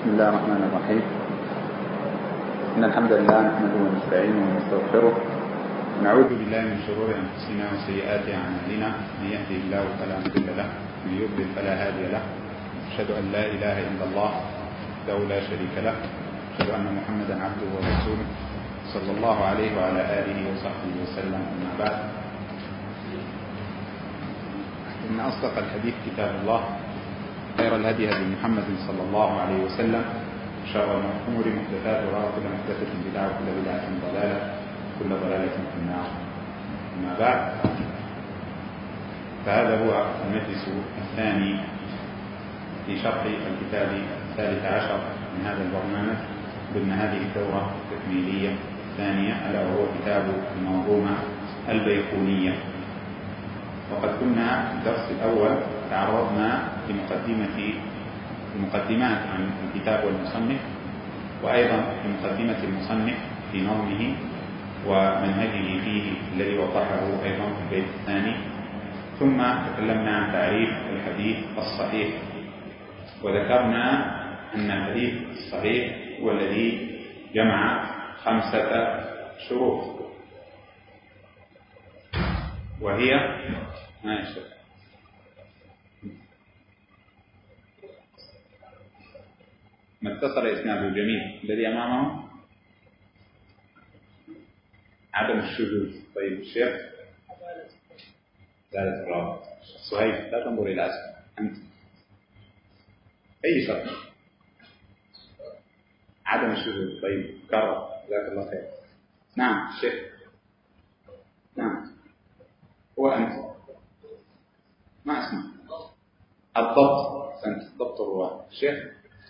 بسم الله الرحمن الرحيم. إن الحمد لله نحمده ونستعينه ونستغفره ونعوذ بالله من شرور أنفسنا وسيئات أعمالنا. من يهده الله فلا مضل له ومن يضلل فلا هادي له. أشهد أن لا إله إلا الله وحده لا شريك له. أشهد أن محمدا عبده ورسوله صلى الله عليه وعلى آله وصحبه وسلم. أما بعد، إن أصدق الحديث كتاب الله، خير الهدي هدي محمد صلى الله عليه وسلم، شر الأمور محدثاتها وكل محدثة بدعة وكل بدعة ضلالة وكل ضلالة في النار. أما بعد، فهذا هو المجلس الثاني في شرح الكتاب الثالث عشر من هذا البرنامج ضمن هذه الدورة التكميلية الثانية، ألا وهو كتاب المنظومة البيقونية. وقد كنا في الدرس الأول تعرضنا لمقدمات عن الكتاب والمصنف، وأيضا في مقدمة المصنف في نظمه ومنهجه فيه الذي وضحه أيضا في البيت الثاني. ثم تكلمنا عن تعريف الحديث الصحيح، وذكرنا أن الحديث الصحيح هو الذي جمع 5 شروط، وهي ما اتصل إسناده جميل الذي أمامه، عدم الشذوذ. طيب الشيخ ثالث الرابع. صهيب لا تنظر إلى أسفل، أنت أي شرط؟ عدم الشذوذ. طيب كرر، جزاك الله خير. نعم الشيخ، نعم هو أنت ما اسمه الضبط. أنت ضبط الرواة. الشيخ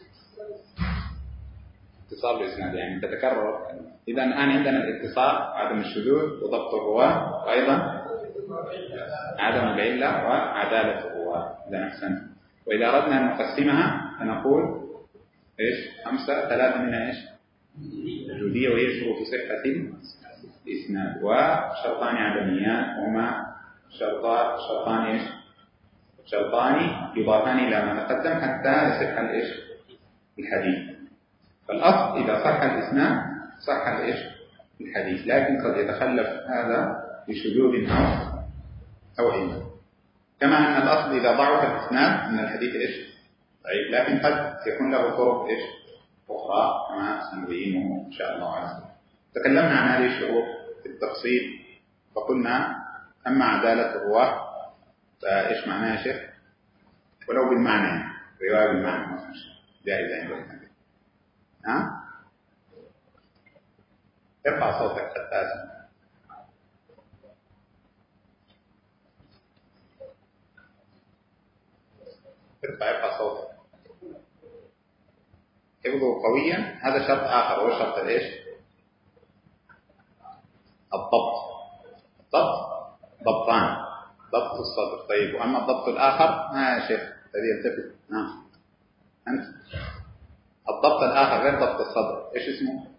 اتصال بإسناد، يعني تتكرر. إذا الآن عندنا الاتصال وعدم الشذوذ وضبط الرواة، وأيضا عدم العلة وعدالة الرواة. إذا أحسنت. وإذا أردنا أن نقسمها فنقول إيش؟ 5، 3 منها إيش؟ الوجودية، وهي شروط صحة الإسناد، وشرطان عدميان، وهما شرطان إيش؟ شرطان يضافان إلى ما تقدم حتى يصح الإيش؟ الحديث. فالأصل إذا صح الإسناد صح الإيش؟ الحديث، لكن قد يتخلف هذا بشذوذ أو علة. كما أن الأصل إذا ضعف الإسناد من الحديث إيش؟ ضعيف، لكن قد يكون له طرق إيش؟ أخرى كما سنبينه إن شاء الله عز وجل. تكلمنا عن هذه الشروط في التفصيل، فقلنا أما عدالة الرواة فإيش معناها يا شيخ؟ ولو بالمعنى، رواية بالمعنى مثلا جائزة عندنا. ها؟ ارفع صوتك حتى أسمع. ارفع صوتك. حفظه قويا، هذا شرط آخر، هو شرط الإيش؟ الضبط ضبطان، ضبط الصدر. طيب، وأما الضبط الآخر ما يا شيخ الذي يلتفت؟ نعم أنت. الضبط الآخر غير ضبط الصدر، إيش اسمه؟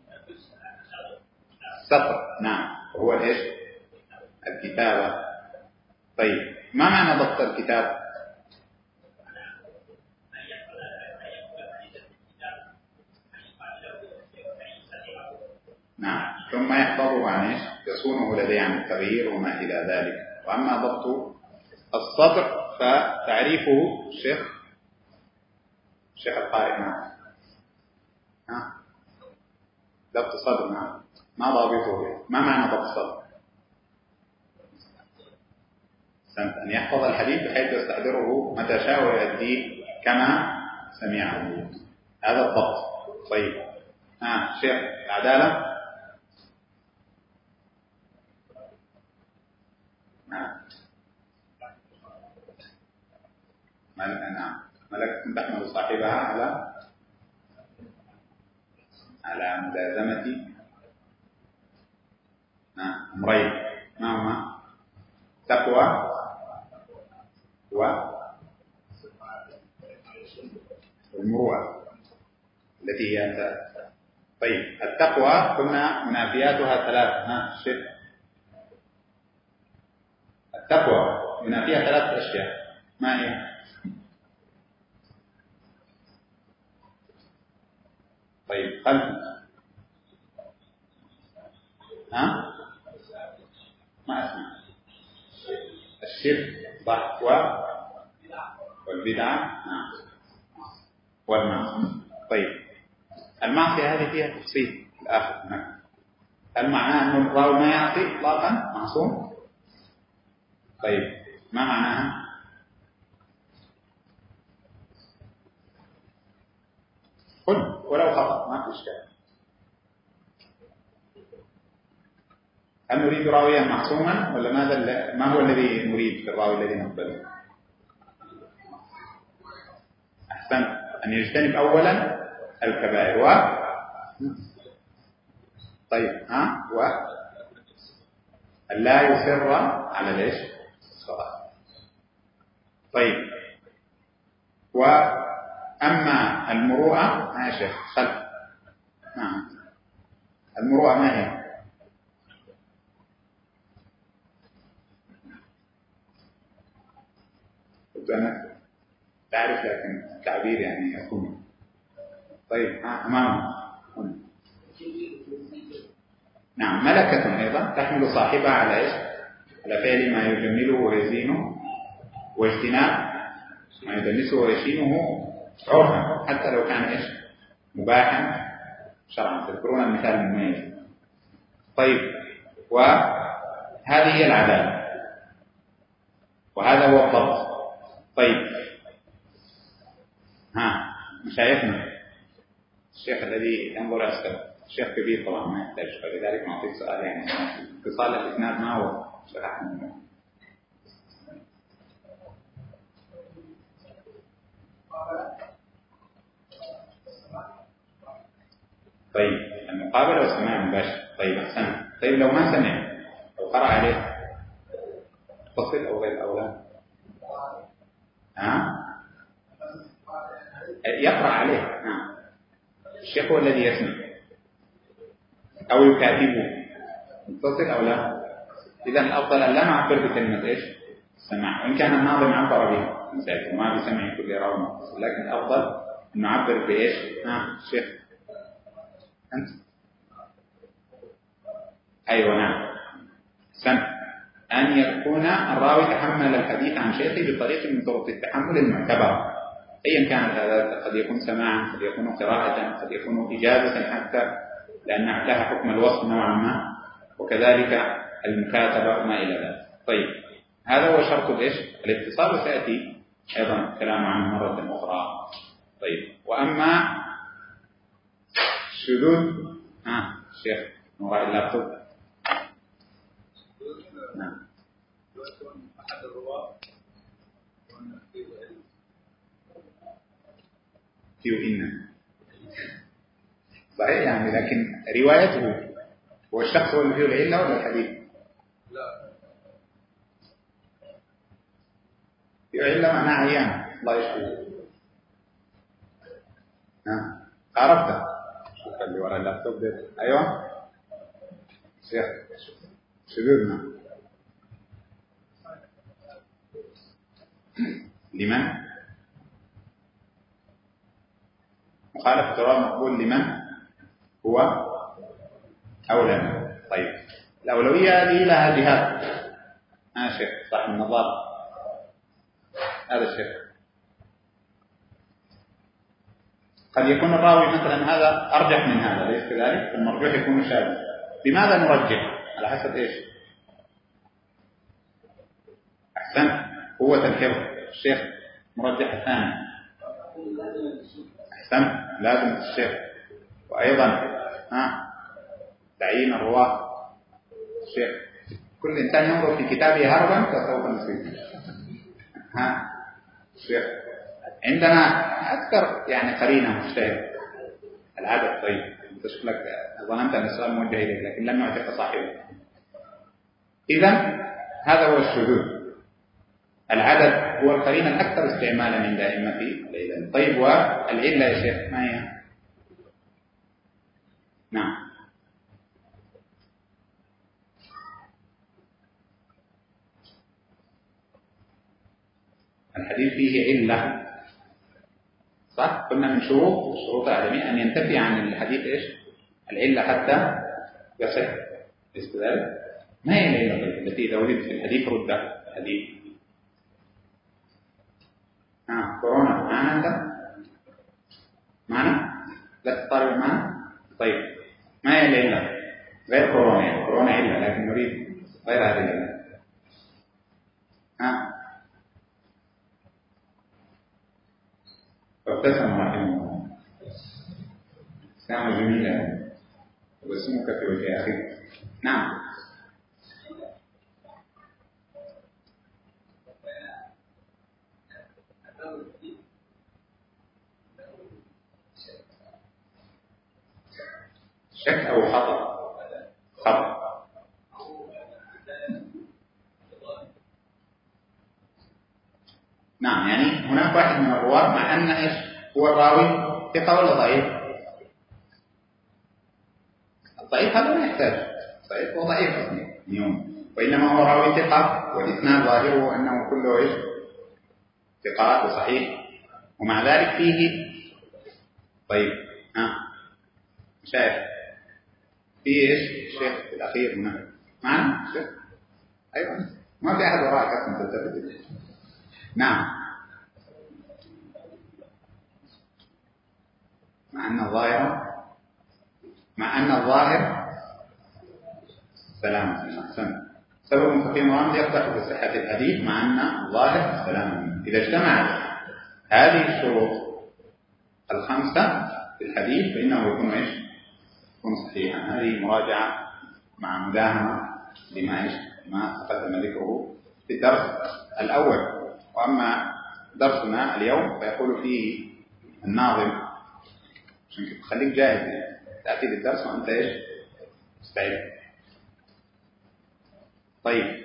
السطر. نعم، وهو إيش؟ الكتابة. طيب، ما معنى ضبط الكتاب؟ نعم، ثم يحفظه عن إيش؟ يصونه لديه عن التغيير وما إلى ذلك. وأما ضبط الصدر فتعريفه الشيخ القارئ. نعم، ضبط الصدر. نعم، ما ضابطه؟ ما معنى ضبط الصدر؟ أن يحفظ الحديث بحيث يستحضره متى شاء ويؤديه كما سمعه، هذا الضبط. طيب، شيخ العدالة. نعم، ملكة تحمل صاحبها على ملازمة أمرين، ما هما؟ تقوى والمروءة التي هي. طيب، التقوى قلنا منافياتها 3. شيخ التقوى منافيها 3 أشياء، ما هي؟ طيب خلف. ها؟ ما أسمع. الشرك صح والبدعة نعم والمعصية. طيب المعصية هذه فيها تفصيل الآخر. هل معناه أن الراوي ما يعصي إطلاقا معصوم؟ طيب ما معناها؟ قل ولو خطأ ما في إشكال. هل نريد راويا معصوما ولا ماذا؟ ما هو الذي نريد في الراوي الذي نقبله؟ أحسن، أن يجتنب أولا الكبائر طيب لا يصر على ليش الصلاة. طيب وأما المروءة يا شيخ خلف. نعم المروءة ما هي؟ قلت أنا تعرف لكن التعبير يعني يكون. طيب أمامه. نعم ملكة أيضا تحمل صاحبها على إيش؟ على فعل ما يجمله ويزينه واجتناب ما يدنسه ويشينه عرفا حتى لو كان إيش؟ مباحا شرعا. تذكرون المثال المميز. طيب وهذه هي العدالة وهذا هو الضبط. طيب مشايخنا الشيخ الذي ينظر أسفل الشيخ كبير طبعا ما يحتاج، فلذلك نعطيك سؤال يعني اتصال الإسناد ما هو شرحنا. طيب المقابلة والسماع المباشر. طيب أحسن. طيب لو ما سمع لو قرأ عليه تصل أو غير أولى يقرأ عليه. نعم الشيخ هو الذي يسمع أو يكاتبه متصل أو لا. إذا الأفضل أن لا نعبر بكلمة إيش؟ السماع، وإن كان الناظم عبر به ما بسمع كل راوي متصل، لكن الأفضل أن نعبر بإيش؟ الشيخ أنت. أيوة نعم أن يكون الراوي تحمل الحديث عن شيخه بطريق من طرق التحمل المعتبرة أيا كانت هذا. قد يكون سماعا، قد يكون قراءة، قد يكون إجازة حتى لأن لها حكم الوصف نوعا ما، وكذلك المكاتبة وما إلى ذلك. طيب هذا هو شرط الإيش؟ الاتصال، وسيأتي أيضا كلام عنه مرة أخرى. طيب وأما الشذوذ الشيخ وراء اللابتوب. نعم أحد الرواة إن صحيح يعني، لكن روايته هو الشخص هو اللي فيه العلة ولا الحديث؟ لا فيه علة معناه عيان الله يشفيه. عرفته. شوف اللي وراء اللابتوب ده. أيوة شيخ شذوذنا لمن؟ مخالفة الراوي مقبول لمن هو أولى. طيب الأولوية هذه لها جهات. شيخ صاحب النظارة هذا الشيخ قد يكون الراوي مثلا هذا أرجح من هذا، ليس كذلك؟ المرجوح يكون شاذ. لماذا نرجح؟ على حسب إيش؟ أحسن قوة الحفظ. الشيخ مرجح الثاني. أحسن لازم الشيخ. وأيضا تعيين الرواة. الشيخ كل إنسان ينظر في كتابه هربا فسوف نصيب. الشيخ عندنا أكثر يعني قرينة مجتهد العدد. طيب تشوف لك ظننت أن السؤال موجه إليك لكن لم يعتق صاحبه. إذا هذا هو الشذوذ. العدد هو القرينة الأكثر استعمالا عند أئمة العلل. طيب والعلة يا شيخ ما هي؟ نعم الحديث فيه علة صح؟ قلنا من شروط العدمية أن ينتفي عن الحديث إيش؟ العلة حتى يصح. استدلال ما هي العلة التي إذا وجدت في الحديث رد الحديث؟ كورونا معنا أنت؟ معنا؟ لا تطالب معنا؟ طيب ما هي العلة؟ غير كورونا، يعني كورونا علة لكن نريد غير هذه العلة. فابتسم رحمه الله، ابتسامة جميلة وبسمك في وجه أخيك. نعم. شك أو خطأ؟ خطأ. نعم، يعني هناك واحد من الرواة مع أن إيش هو الراوي ثقة ولا ضعيف؟ الضعيف هذا ما يحتاج، ضعيف وضعيف اليوم، وإنما هو راوي ثقة والإسناد ظاهره أنه كله إيش؟ ثقات وصحيح، ومع ذلك فيه طيب شايف فيه إيش؟ الشيخ الأخير هنا معنا شيخ؟ أيوة، ما في أحد وراءك أصلا تلتفت. نعم. مع أن الظاهر سلامة. أحسن. سبب فقيه مرامد يقدح في صحة الحديث مع أن الظاهر سلامة. إذا اجتمعت هذه الشروط الخمسة في الحديث فإنه يكون إيش؟ يكون صحيحا. هذه مراجعة مع مداهمة لما تقدم ذكره في الدرس الأول. وأما درسنا اليوم فيقول فيه الناظم، عشان تخليك جاهز تأتي للدرس وأنت إيش؟ مستعد. طيب،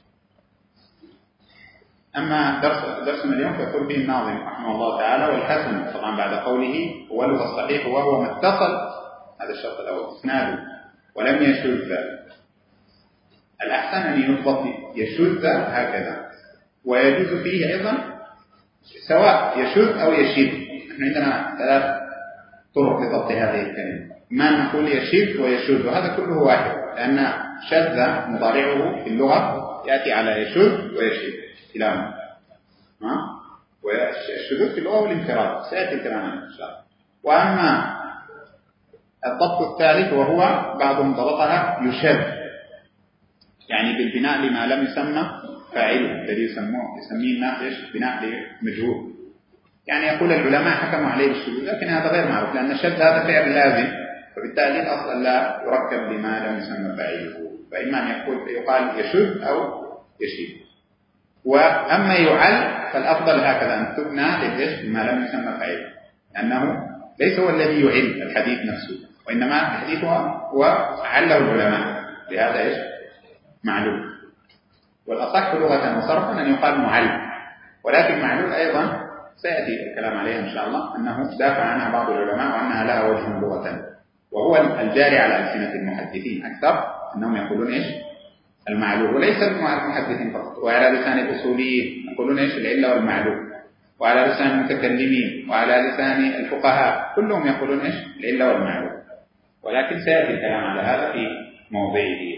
أما درسنا اليوم فيقول فيه الناظم رحمه الله تعالى: والحسن طبعا بعد قوله هو الصحيح وهو ما اتصل، هذا الشرط الأول، إسناده ولم يشذ. الأحسن أن يضبط يشذ هكذا، ويجوز فيه أيضا سواء يشذ أو يشذ. نحن عندنا ثلاث طرق لضبط هذه الكلمة، ما نقول يشذ ويشذ وهذا كله واحد، لأن شذ مضارعه في اللغة يأتي على يشذ ويشذ كلاهما. والشذوذ في اللغة والانفراد سيأتي الكلام عنه إن شاء الله. وأما الضبط الثالث وهو بعضهم ضبطها يشذ، يعني بالبناء لما لم يسمى فاعله، الذي يسميه الناس بناء لمجهول. يعني يقول العلماء حكموا عليه بالشذوذ، لكن هذا غير معروف، لأن الشذ هذا فعل لازم، فبالتالي الأصل لا يركب بما لم يسمى فاعله، فإما أن يقال يشذ أو يشذ. وأما يعل فالأفضل هكذا أن تبنى للاسم بما لم يسمى فاعله، لأنه ليس هو الذي يعل الحديث نفسه، وإنما الحديث هو عله العلماء، لهذا إيش؟ معلول. والأصح لغة وصرفا أن يقال معل، ولكن معلول أيضا سيأتي الكلام عليها إن شاء الله، أنه دافع عنها بعض العلماء وأنها لها وجه لغة، وهو الجاري على ألسنة المحدثين أكثر، أنهم يقولون إيش؟ المعلول، وليس المحدثين فقط، وعلى لسان الأصوليين يقولون إيش؟ العلة والمعلول، وعلى لسان المتكلمين وعلى لسان الفقهاء كلهم يقولون إيش؟ العلة والمعلول، ولكن سيأتي الكلام على هذا في موضعه.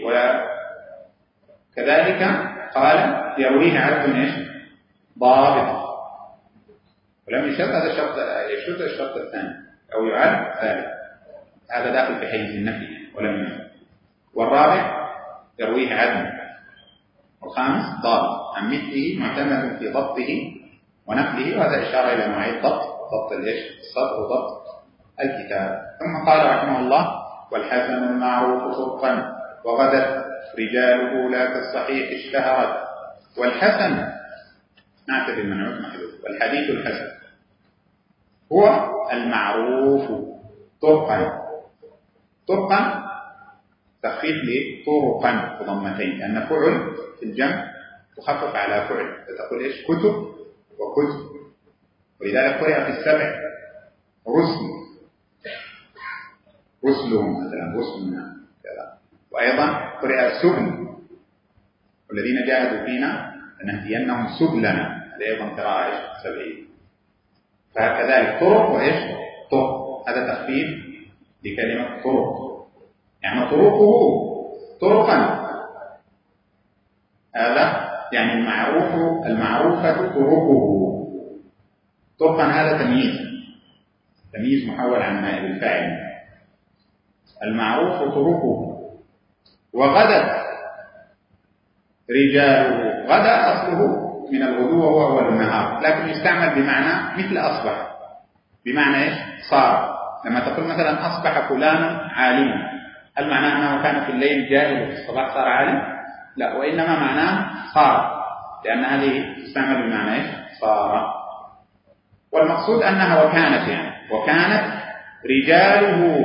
وكذلك قال يرويه عبد إيش؟ ضابط، ولم يشد هذا الشرط، يشد الشرط الثاني أو يعد ثالث، هذا داخل في حيز النفي ولم يشد. والرابع يرويه عدل، والخامس ضابط عن مثله معتمد في ضبطه ونقله، وهذا إشارة إلى نوعي الضبط، ضبط الصدر وضبط الكتاب. ثم قال رحمه الله: والحسن المعروف صدقا وغدت رجاله لا كالصحيح اشتهرت. والحسن نعتبر المنعوت محذوف، والحديث الحسن هو المعروف طرقا تخفيف لطرقا بضمتين، لأن فعل في الجمع تخفف على فعل، فتقول إيش؟ كتب وكتب، ولذلك قرأ في السبع رسلهم مثلا، رسلنا كذا. وأيضا قرأ سبل، والذين جاهدوا فينا لنهدينهم سبلنا، هذا أيضا قراءة سبعية. فكذلك طرق وإيش طرق، هذا تخفيف لكلمة طرق، يعني طرقه طرقا، هذا يعني المعروفة طرقه. طرقا هذا تمييز محول عن نائب الفاعل. المعروف طرقه. وغدت رجاله، غدا أصله من الغدو وهو أول النهار، لكن يستعمل بمعنى مثل أصبح، بمعنى إيش صار. لما تقول مثلا أصبح فلان عالما، هل معناه أنه كان في الليل جاهل وفي الصباح صار عالم؟ لا، وإنما معناه صار، لأن هذه تستعمل بمعنى إيش صار. والمقصود أنها وكانت، يعني وكانت رجاله.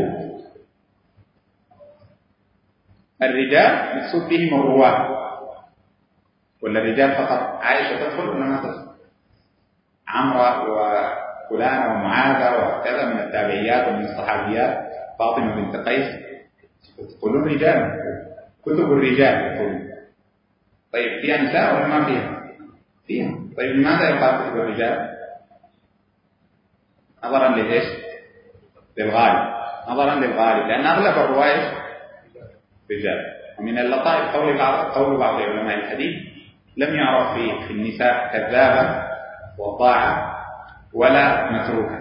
الرجال مقصود بهم الرواة، ولا الرجال فقط؟ عائشة تدخل ولا ما تدخل؟ عمرة وفلانة ومعاذة وكذا من التابعيات ومن الصحابيات، فاطمة بنت قيس، يقولون رجال، كتب الرجال يقولون. طيب فيها نساء ولا ما فيها؟ فيها. طيب لماذا يقال كتب الرجال؟ نظرا لإيش؟ للغالب، نظرا للغالب، لأن أغلب الرواية رجال. ومن اللطائف قول بعض علماء الحديث لم يعرف في النساء كذابة وضاعة ولا متروكة.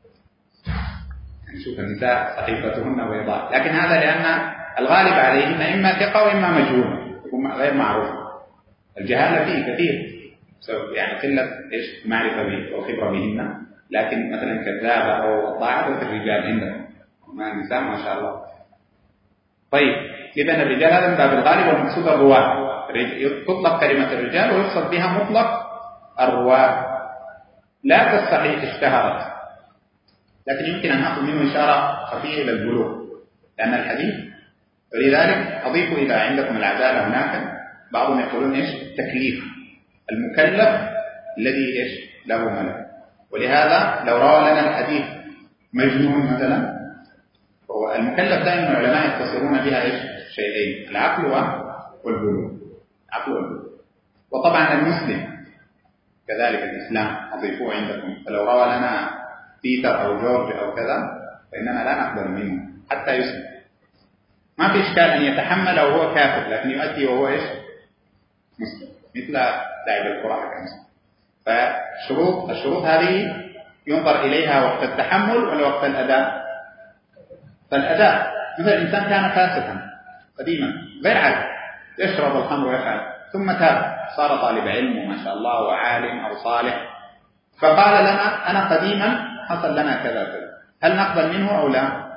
نشوف النساء صحيفتهن بيضاء، لكن هذا لأن الغالب عليهن إما ثقة وإما مجهول، يكون غير معروف. الجهالة فيه كثير، يعني قلة إيش معرفة به وخبرة بهن، لكن مثلا كذابة أو ضاعة في الرجال عندهم، ما النساء ما شاء الله. طيب إذن الرجال هذا من باب الغالب، والمقصود الرواة. تطلق كلمة الرجال ويقصد بها مطلق الرواة، لا كالصحيح اشتهرت، لكن يمكن أن نأخذ منه إشارة خفية إلى البلوغ لأن الحديث. ولذلك أضيف إلى عندكم العدالة هناك بعضهم يقولون إيش تكليف المكلف الذي إيش له ملك. ولهذا لو روى لنا الحديث مجنون مثلا، هو المكلف دائما العلماء يختصرون بها إيش شيئين: العقل والبلوغ. العقل والبلوغ. وطبعا المسلم كذلك الإسلام أضيفوه عندكم، فلو روى لنا بيتر أو جورج أو كذا فإننا لا نقبل منه حتى يسلم. ما في إشكال أن يتحمل وهو كافر، لكن يؤدي وهو إيش مسلم، مثل لاعب الكرة كمسلم. فالشروط هذه ينظر إليها وقت التحمل ولا وقت الأداء؟ فالأداء مثل إنسان كان فاسقا قديما غير عادل، يشرب الخمر ويفعل، ثم تاب صار طالب علم وما شاء الله وعالم أو صالح، فقال لنا أنا قديما حصل لنا كذا كذا، هل نقبل منه أو لا؟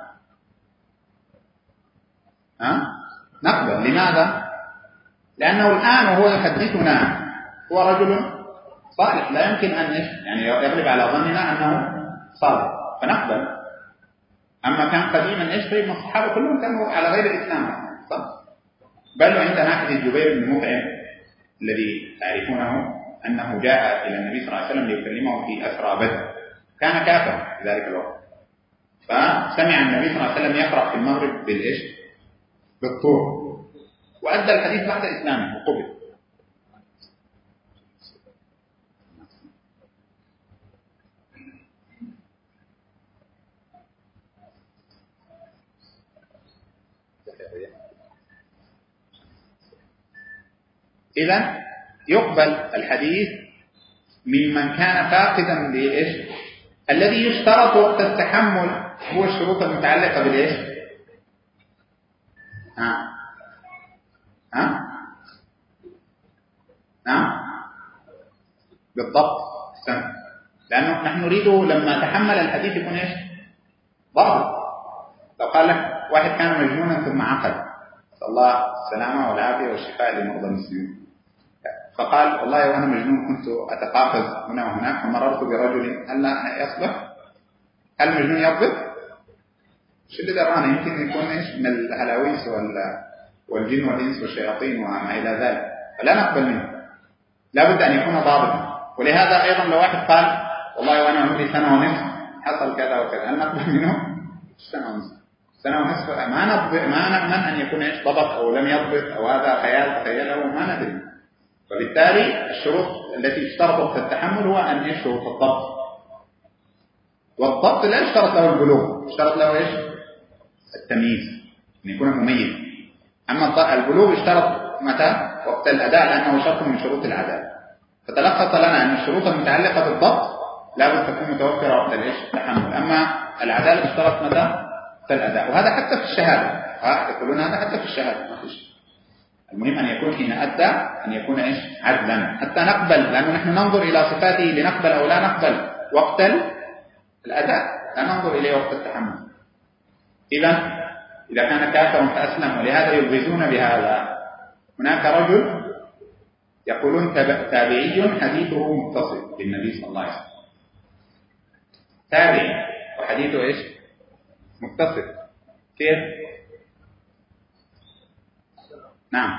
نقبل. لماذا؟ لأنه الآن وهو يحدثنا هو رجل صالح، لا يمكن أن يعني يغلب على ظننا أنه صالح فنقبل. أما كان قديما إيش طيب؟ الصحابة كلهم كانوا على غير الإسلام، صح؟ بل عندنا حديث جبير بن مطعم الذي تعرفونه أنه جاء إلى النبي صلى الله عليه وسلم ليكلمه في أسرى بدر، كان كافرا في ذلك الوقت، فسمع النبي صلى الله عليه وسلم يقرأ في المغرب بالإيش؟ بالطور، وأدى الحديث بعد إسلامه وقبل. إذن يقبل الحديث ممن كان فاقدا لإيش؟ الذي يشترط وقت التحمل هو الشروط المتعلقة بالإيش؟ بالضبط. لأنه نحن نريده لما تحمل الحديث يكون إيش؟ ضابط. لو قال لك واحد كان مجنونا ثم عقد، نسأل الله السلامة والعافية والشفاء لمرضى المسلمين، فقال والله وأنا مجنون كنت أتقافز هنا وهناك فمررت برجل، هل لا يصبح؟ هل المجنون يضبط؟ شو اللي درانا؟ يمكن يكون إيش من الهلاويس والجن والإنس والشياطين وما إلى ذلك، فلا نقبل منه، لا بد أن يكون ضابطا. ولهذا أيضا لو واحد قال والله وأنا عمري سنة ونصف حصل كذا وكذا، هل نقبل منه؟ سنة ونصف ما نأمن أن يكون إيش ضبط أو لم يضبط أو هذا خيال تخيله ما ندري. وبالتالي الشروط التي تشترط وقت التحمل هو أن إيش شروط الضبط. والضبط لا يشترط له البلوغ، يشترط له ايش؟ التمييز، ان يكون مميز. اما البلوغ يشترط متى؟ وقت الاداء، لانه شرط من شروط العداله. فتلخص لنا ان الشروط المتعلقه بالضبط لابد تكون متوفره وقت الايش؟ التحمل. اما العداله تشترط متى؟ في الاداء. وهذا حتى في الشهاده، يقولون هذا حتى في الشهاده ما فيش. المهم ان يكون حين ادى ان يكون ايش؟ عدلا، حتى نقبل، لانه نحن ننظر الى صفاته لنقبل او لا نقبل وقت الاداء، لا ننظر اليه وقت التحمل. اذا كان كافرا فاسلم، ولهذا يلغزون بهذا. هناك رجل يقولون تابعي حديثه متصل بالنبي صلى الله عليه وسلم، تابعي وحديثه ايش؟ متصل. كيف؟ نعم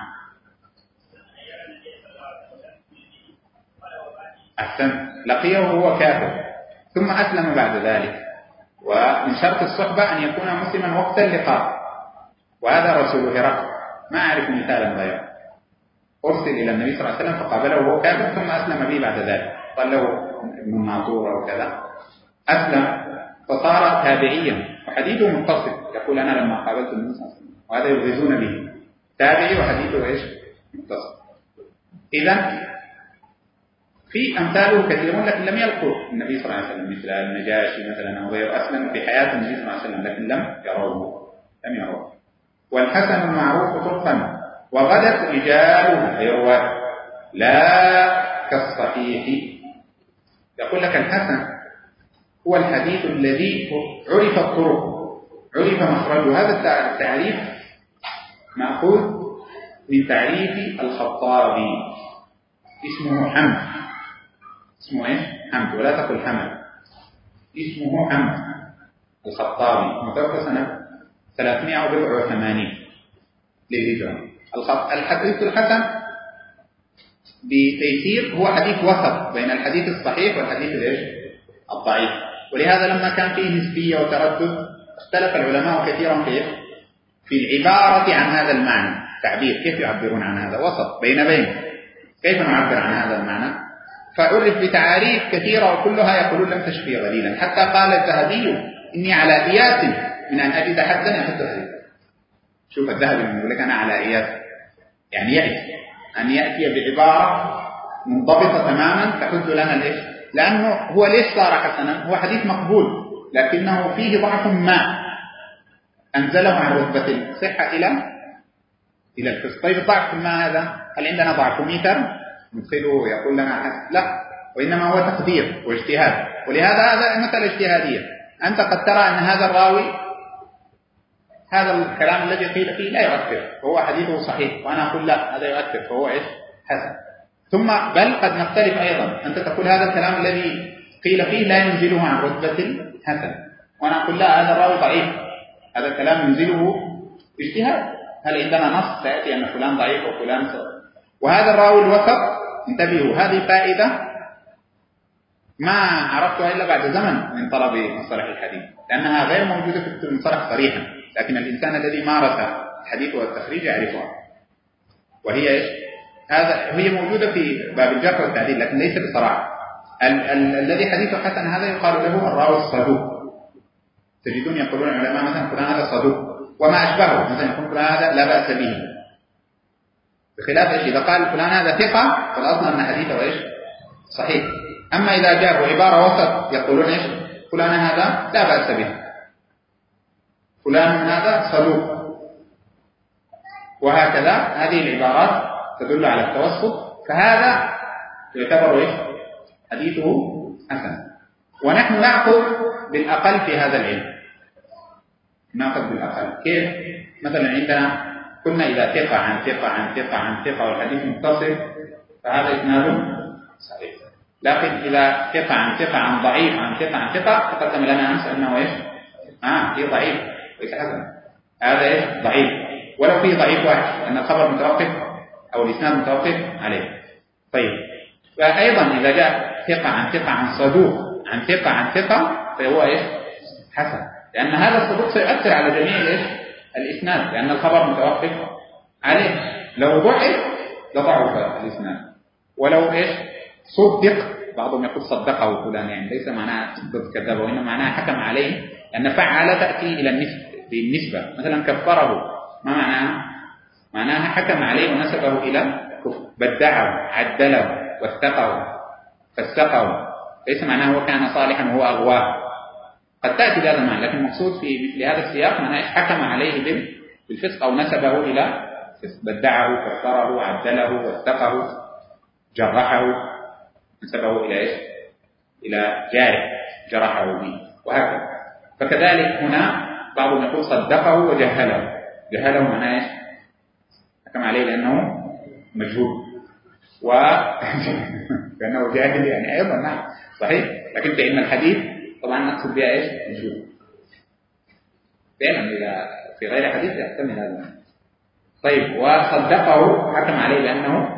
أحسن، لقيه وهو كافر ثم أسلم بعد ذلك. ومن شرط الصحبة أن يكون مسلما وقت اللقاء، وهذا رسول هرقل، ما أعرف مثالا غيره. أرسل إلى النبي صلى الله عليه وسلم فقابله وهو كافر ثم أسلم به بعد ذلك، قال له ابن الناطور أو كذا، أسلم فصار تابعيا وحديثه متصل. يقول أنا لما قابلت النبي صلى الله عليه وسلم، وهذا يلغزون به، تابعي وحديثه ايش؟ متصل. إذن في أمثاله كثيرون لكن لم يلقوا النبي صلى الله عليه وسلم، مثل النجاشي مثلا أو غيره، أسلم في حياة النبي صلى الله عليه وسلم لكن لم يروه. والحسن المعروف طرقا وغدت رجاله أي رواه لا كالصحيح. يقول لك الحسن هو الحديث الذي عرف الطرق، عرف مخرجه. هذا التعريف مأخوذ من تعريف الخطابي، اسمه حمد. اسمه ايش؟ حمد، ولا تقل حمد، اسمه حمد الخطابي، متوفى سنة 384 للهجرة. الحديث الحسن بتيسير هو حديث وسط بين الحديث الصحيح والحديث الايش؟ الضعيف. ولهذا لما كان فيه نسبية وتردد اختلف العلماء كثيرا في العبارة عن هذا المعنى، تعبير كيف يعبرون عن هذا؟ وسط بين كيف نعبر عن هذا المعنى؟ فعرف بتعاريف كثيرة وكلها يقولون لم تشفي غليلا، حتى قال الذهبي إني على إياس من أن أجد حدا يحد هذا. شوف الذهبي يقول لك أنا على إياس، يعني يأتي أن يأتي بعبارة منضبطة تماما تحد لنا ليش؟ لأنه هو ليش صار حسنا؟ هو حديث مقبول لكنه فيه ضعف ما أنزله عن رتبة الصحة إلى الحسن. طيب الضعف ما هذا؟ هل عندنا ضعف ميتر ندخله يقول لنا حسن؟ لا، وإنما هو تقدير واجتهاد. ولهذا هذا مسألة اجتهادية. أنت قد ترى أن هذا الراوي هذا الكلام الذي قيل فيه لا يؤثر فهو حديثه صحيح، وأنا أقول لا هذا يؤثر فهو إيش؟ حسن. ثم بل قد نختلف أيضا، أنت تقول هذا الكلام الذي قيل فيه لا ينزله عن رتبة الحسن، وأنا أقول لا هذا الراوي ضعيف، هذا الكلام ينزله اجتهاد. هل عندنا نص سيأتي أن فلان ضعيف وفلان صحيح؟ وهذا الراوي الوسط، انتبهوا هذه فائدة ما عرفتها إلا بعد زمن من طلب مصطلح الحديث، لأنها غير موجودة في المصطلح صريحا، لكن الإنسان الذي مارس الحديث والتخريج يعرفها. وهي إيش؟ هي موجودة في باب الجرح والتعديل لكن ليس بصراحة. الذي حديثه حسن هذا يقال له الراوي الصدوق. تجدون يقولون العلماء مثلا فلان هذا صدوق وما أشبهه، مثلا يقول فلان هذا لا بأس به، بخلاف إيش؟ إذا قال فلان هذا ثقة فالأصل أن حديثه إيش؟ صحيح. أما إذا جاءوا عبارة وسط يقولون إيش؟ فلان هذا لا بأس به، فلان هذا صدوق، وهكذا. هذه العبارات تدل على التوسط، فهذا يعتبر إيش؟ حديثه حسن. ونحن نأخذ بالأقل في هذا العلم، نأخذ بالأقل. كيف؟ مثلا عندنا قلنا إذا ثقة عن ثقة عن ثقة عن ثقة والحديث متصل فهذا إسناد صحيح. لكن إذا ثقة عن ثقة عن ضعيف عن ثقة عن ثقة تقدم لنا أمس أنه إيش؟ في ضعيف ليس حسن، هذا إيش؟ ضعيف، ولو فيه ضعيف واحد أن الخبر متوقف أو الإسناد متوقف عليه. طيب، فأيضا إذا جاء ثقة عن ثقة عن صدوق عن ثقة عن ثقة فهو إيش؟ حسن، لأن هذا الصدوق سيؤثر على جميع إيش؟ الإسناد، لأن الخبر متوقف عليه. لو ضعف لضعف الإسناد، ولو إيش؟ صدق بعضهم يقول صدقه فلان، يعني ليس معناها ضد كذبه، وإنما معناها حكم عليه، لأن فعل تأتي إلى بالنسبة. مثلا كفره، ما معناها؟ معناها حكم عليه ونسبه إلى كفر. بدعه، عدله، وثقه، فسقه، ليس معناه هو كان صالحا وهو أغواه. قد تأتي بهذا المعنى، لكن المقصود في مثل هذا السياق معناه حكم عليه بالفسق أو نسبه إلى فسق. بدعه، كفره، عدله، وثقه، جرحه، نسبه إلى إيش؟ إلى جارح جرحه به، وهكذا. فكذلك هنا بعضهم يقول صدقه وجهله. جهله معناه إيش؟ حكم عليه لأنه مجهول، لأنه جاهل يعني أيضا، نعم صحيح، لكن في علم الحديث طبعا نقصد بها إيش؟ مجهول. فعلا إذا في غير حديث يحتمل هذا. طيب، وصدقه حكم عليه لأنه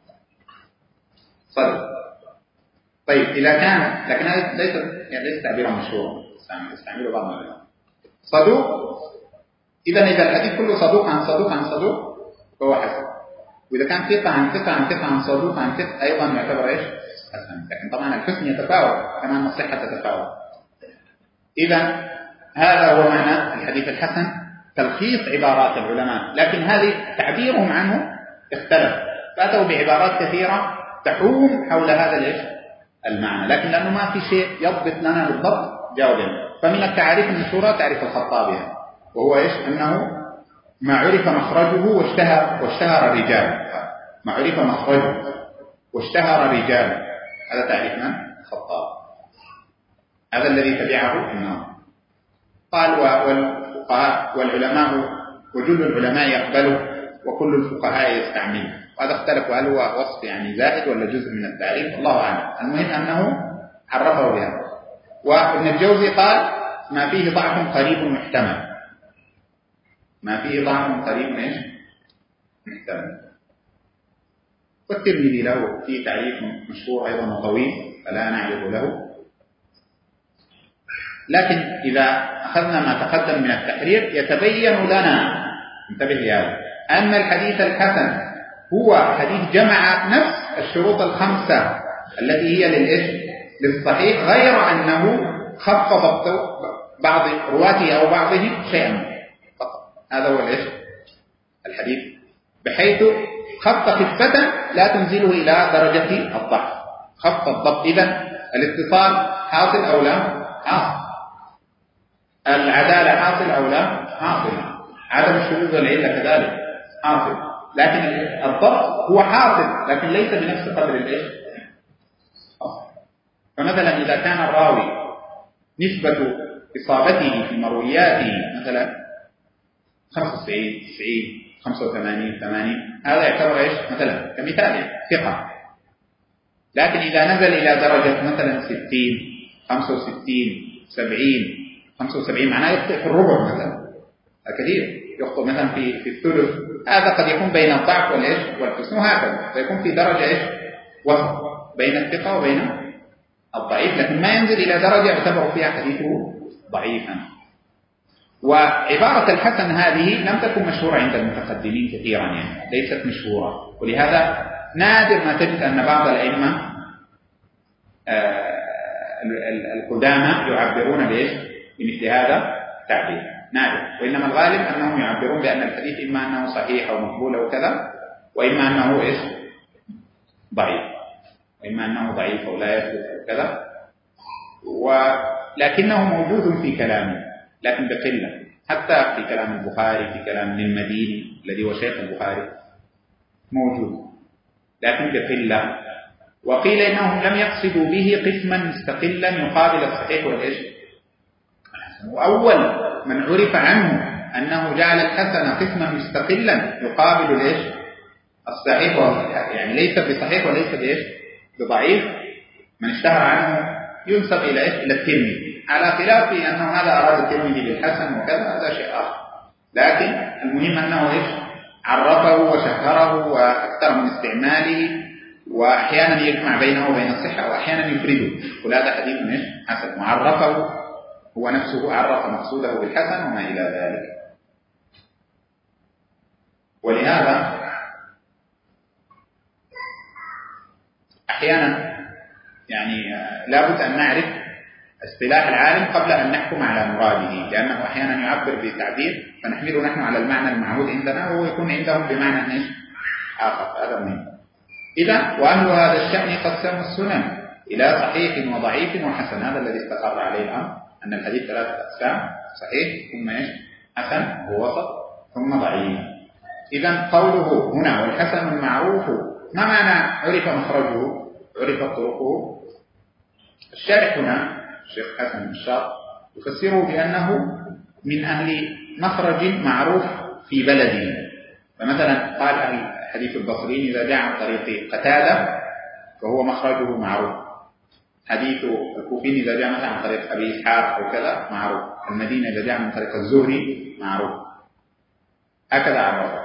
صدق. طيب إذا كان، لكن هذا ليس تعبيرا مشهورا يستعمله بعض العلماء. صدوق، إذا الحديث كله صدوق عن صدوق عن صدوق فهو حسن، وإذا كان ثقة عن ثقة عن ثقة عن صدوق عن ثقة أيضا يعتبر إيش؟ حسن. لكن طبعا الحسن يتفاوت كما أن الصحة تتفاوت. إذا هذا هو معنى الحديث الحسن، تلخيص عبارات العلماء، لكن هذه تعبيرهم عنه اختلف، فأتوا بعبارات كثيرة تحوم حول هذا الإيش؟ المعنى، لكن لأنه ما في شيء يضبط لنا بالضبط جاوبنا. فمن التعاريف المشهورة تعرف الخطابي، وهو إيش؟ أنه ما عرف مخرجه واشتهر الرجال. ما عرف مخرجه واشتهر الرجال، هذا تعريف من؟ الخطاب. هذا الذي تبعه النار. قال والفقهاء والعلماء وجل العلماء يقبله وكل الفقهاء يستعمله. وهذا اختلف هل هو وصف يعني زائد ولا جزء من التعريف، الله أعلم. المهم أنه عرفه بهذا. وابن الجوزي قال ما فيه ضعف قريب محتمل. ما فيه ضعف قريب ايش؟ محتمل. والترمذي له في تعريف مشهور أيضا وطويل فلا نعرف له. لكن إذا أخذنا ما تقدم من التحرير يتبين لنا، انتبه لهذا، أن الحديث الحسن هو حديث جمع نفس الشروط الخمسة التي هي للصحيح، غير أنه خفض بعض رواته أو بعضهم شيئا فقط. هذا هو الحديث، بحيث خف خفة لا تنزله إلى درجة الضعف، خف الضبط. إذن الاتصال حاصل أو لا حاصل، العدالة حاصل أو لا حاصل، عدم الشذوذ والعلة كذلك حاصل، لكن الضبط هو حاصل لكن ليس بنفس قدر فمثلا إذا كان الراوي نسبة إصابته في مروياته مثلا 95 90 85 80، هذا يعتبر مثلا كمثال ثقة. لكن إذا نزل إلى درجة مثلا 60 65 70 75، معناه يخطئ في الربع مثلا، كثير يخطئ مثلا في الثلث، هذا قد يكون بين الضعف والحسن، وهكذا فيكون في درجة وسط بين الثقة وبين الضعيف، لكن ما ينزل إلى درجة يعتبر فيها حديثه ضعيفا. وعبارة الحسن هذه لم تكن مشهورة عند المتقدمين كثيرا، يعني ليست مشهورة، ولهذا نادر ما تجد أن بعض الأئمة القدامى يعبرون بمثل هذا التعبير، نادر. وإنما الغالب أنهم يعبرون بأن الحديث إما أنه صحيح أو مقبول أو كذا، وإما أنه ضعيف، وإما أنه ضعيف أو لا يثبت أو كذا، ولكنه موجود في كلامه لكن بقلة، حتى في كلام البخاري، في كلام ابن المديني الذي هو شيخ البخاري موجود لكن بقلة. وقيل إنهم لم يقصدوا به قسما مستقلا يقابل الصحيح والحسن، وأول من عرف عنه أنه جعل الحسن قسما مستقلا يقابل الصحيح، يعني ليس بصحيح وليس بضعيف، من اشتهر عنه ينسب إلى الترمذي، على خلاف أنه هذا أراد الترمذي بالحسن وكذا، هذا شيء آخر. لكن المهم أنه عرفه وشهره وأكثر من استعماله، وأحيانا يجمع بينه وبين الصحة وأحيانا يفرده، وهذا حديث حسن، وعرفه هو نفسه، عرف مقصوده بالحسن وما إلى ذلك. ولهذا أحيانا يعني لابد أن نعرف اصطلاح العالم قبل أن نحكم على مراده، لأنه أحيانا يعبر بتعبير فنحمله نحن على المعنى المعهود عندنا وهو يكون عندهم بمعنى آخر. هذا مهم. إذا وأهل هذا الشأن قسموا السنن إلى صحيح وضعيف وحسن. هذا الذي استقر عليه الأمر، أن الحديث 3 أقسام: صحيح ثم حسن هو وسط ثم ضعيف. إذا قوله هنا والحسن المعروف، ما معنى عرف مخرجه عرفت طرقه؟ الشارح هنا الشيخ حسن الشاط يفسره بأنه من أهل مخرج معروف في بلده. فمثلا قال أهل حديث البصريين إذا جاء عن طريق قتادة فهو مخرجه معروف. حديث الكوفيين إذا جاء مثلا عن طريق أبي إسحاق أو كذا معروف. المدينة إذا جاء من طريق الزهري معروف. هكذا عرفه.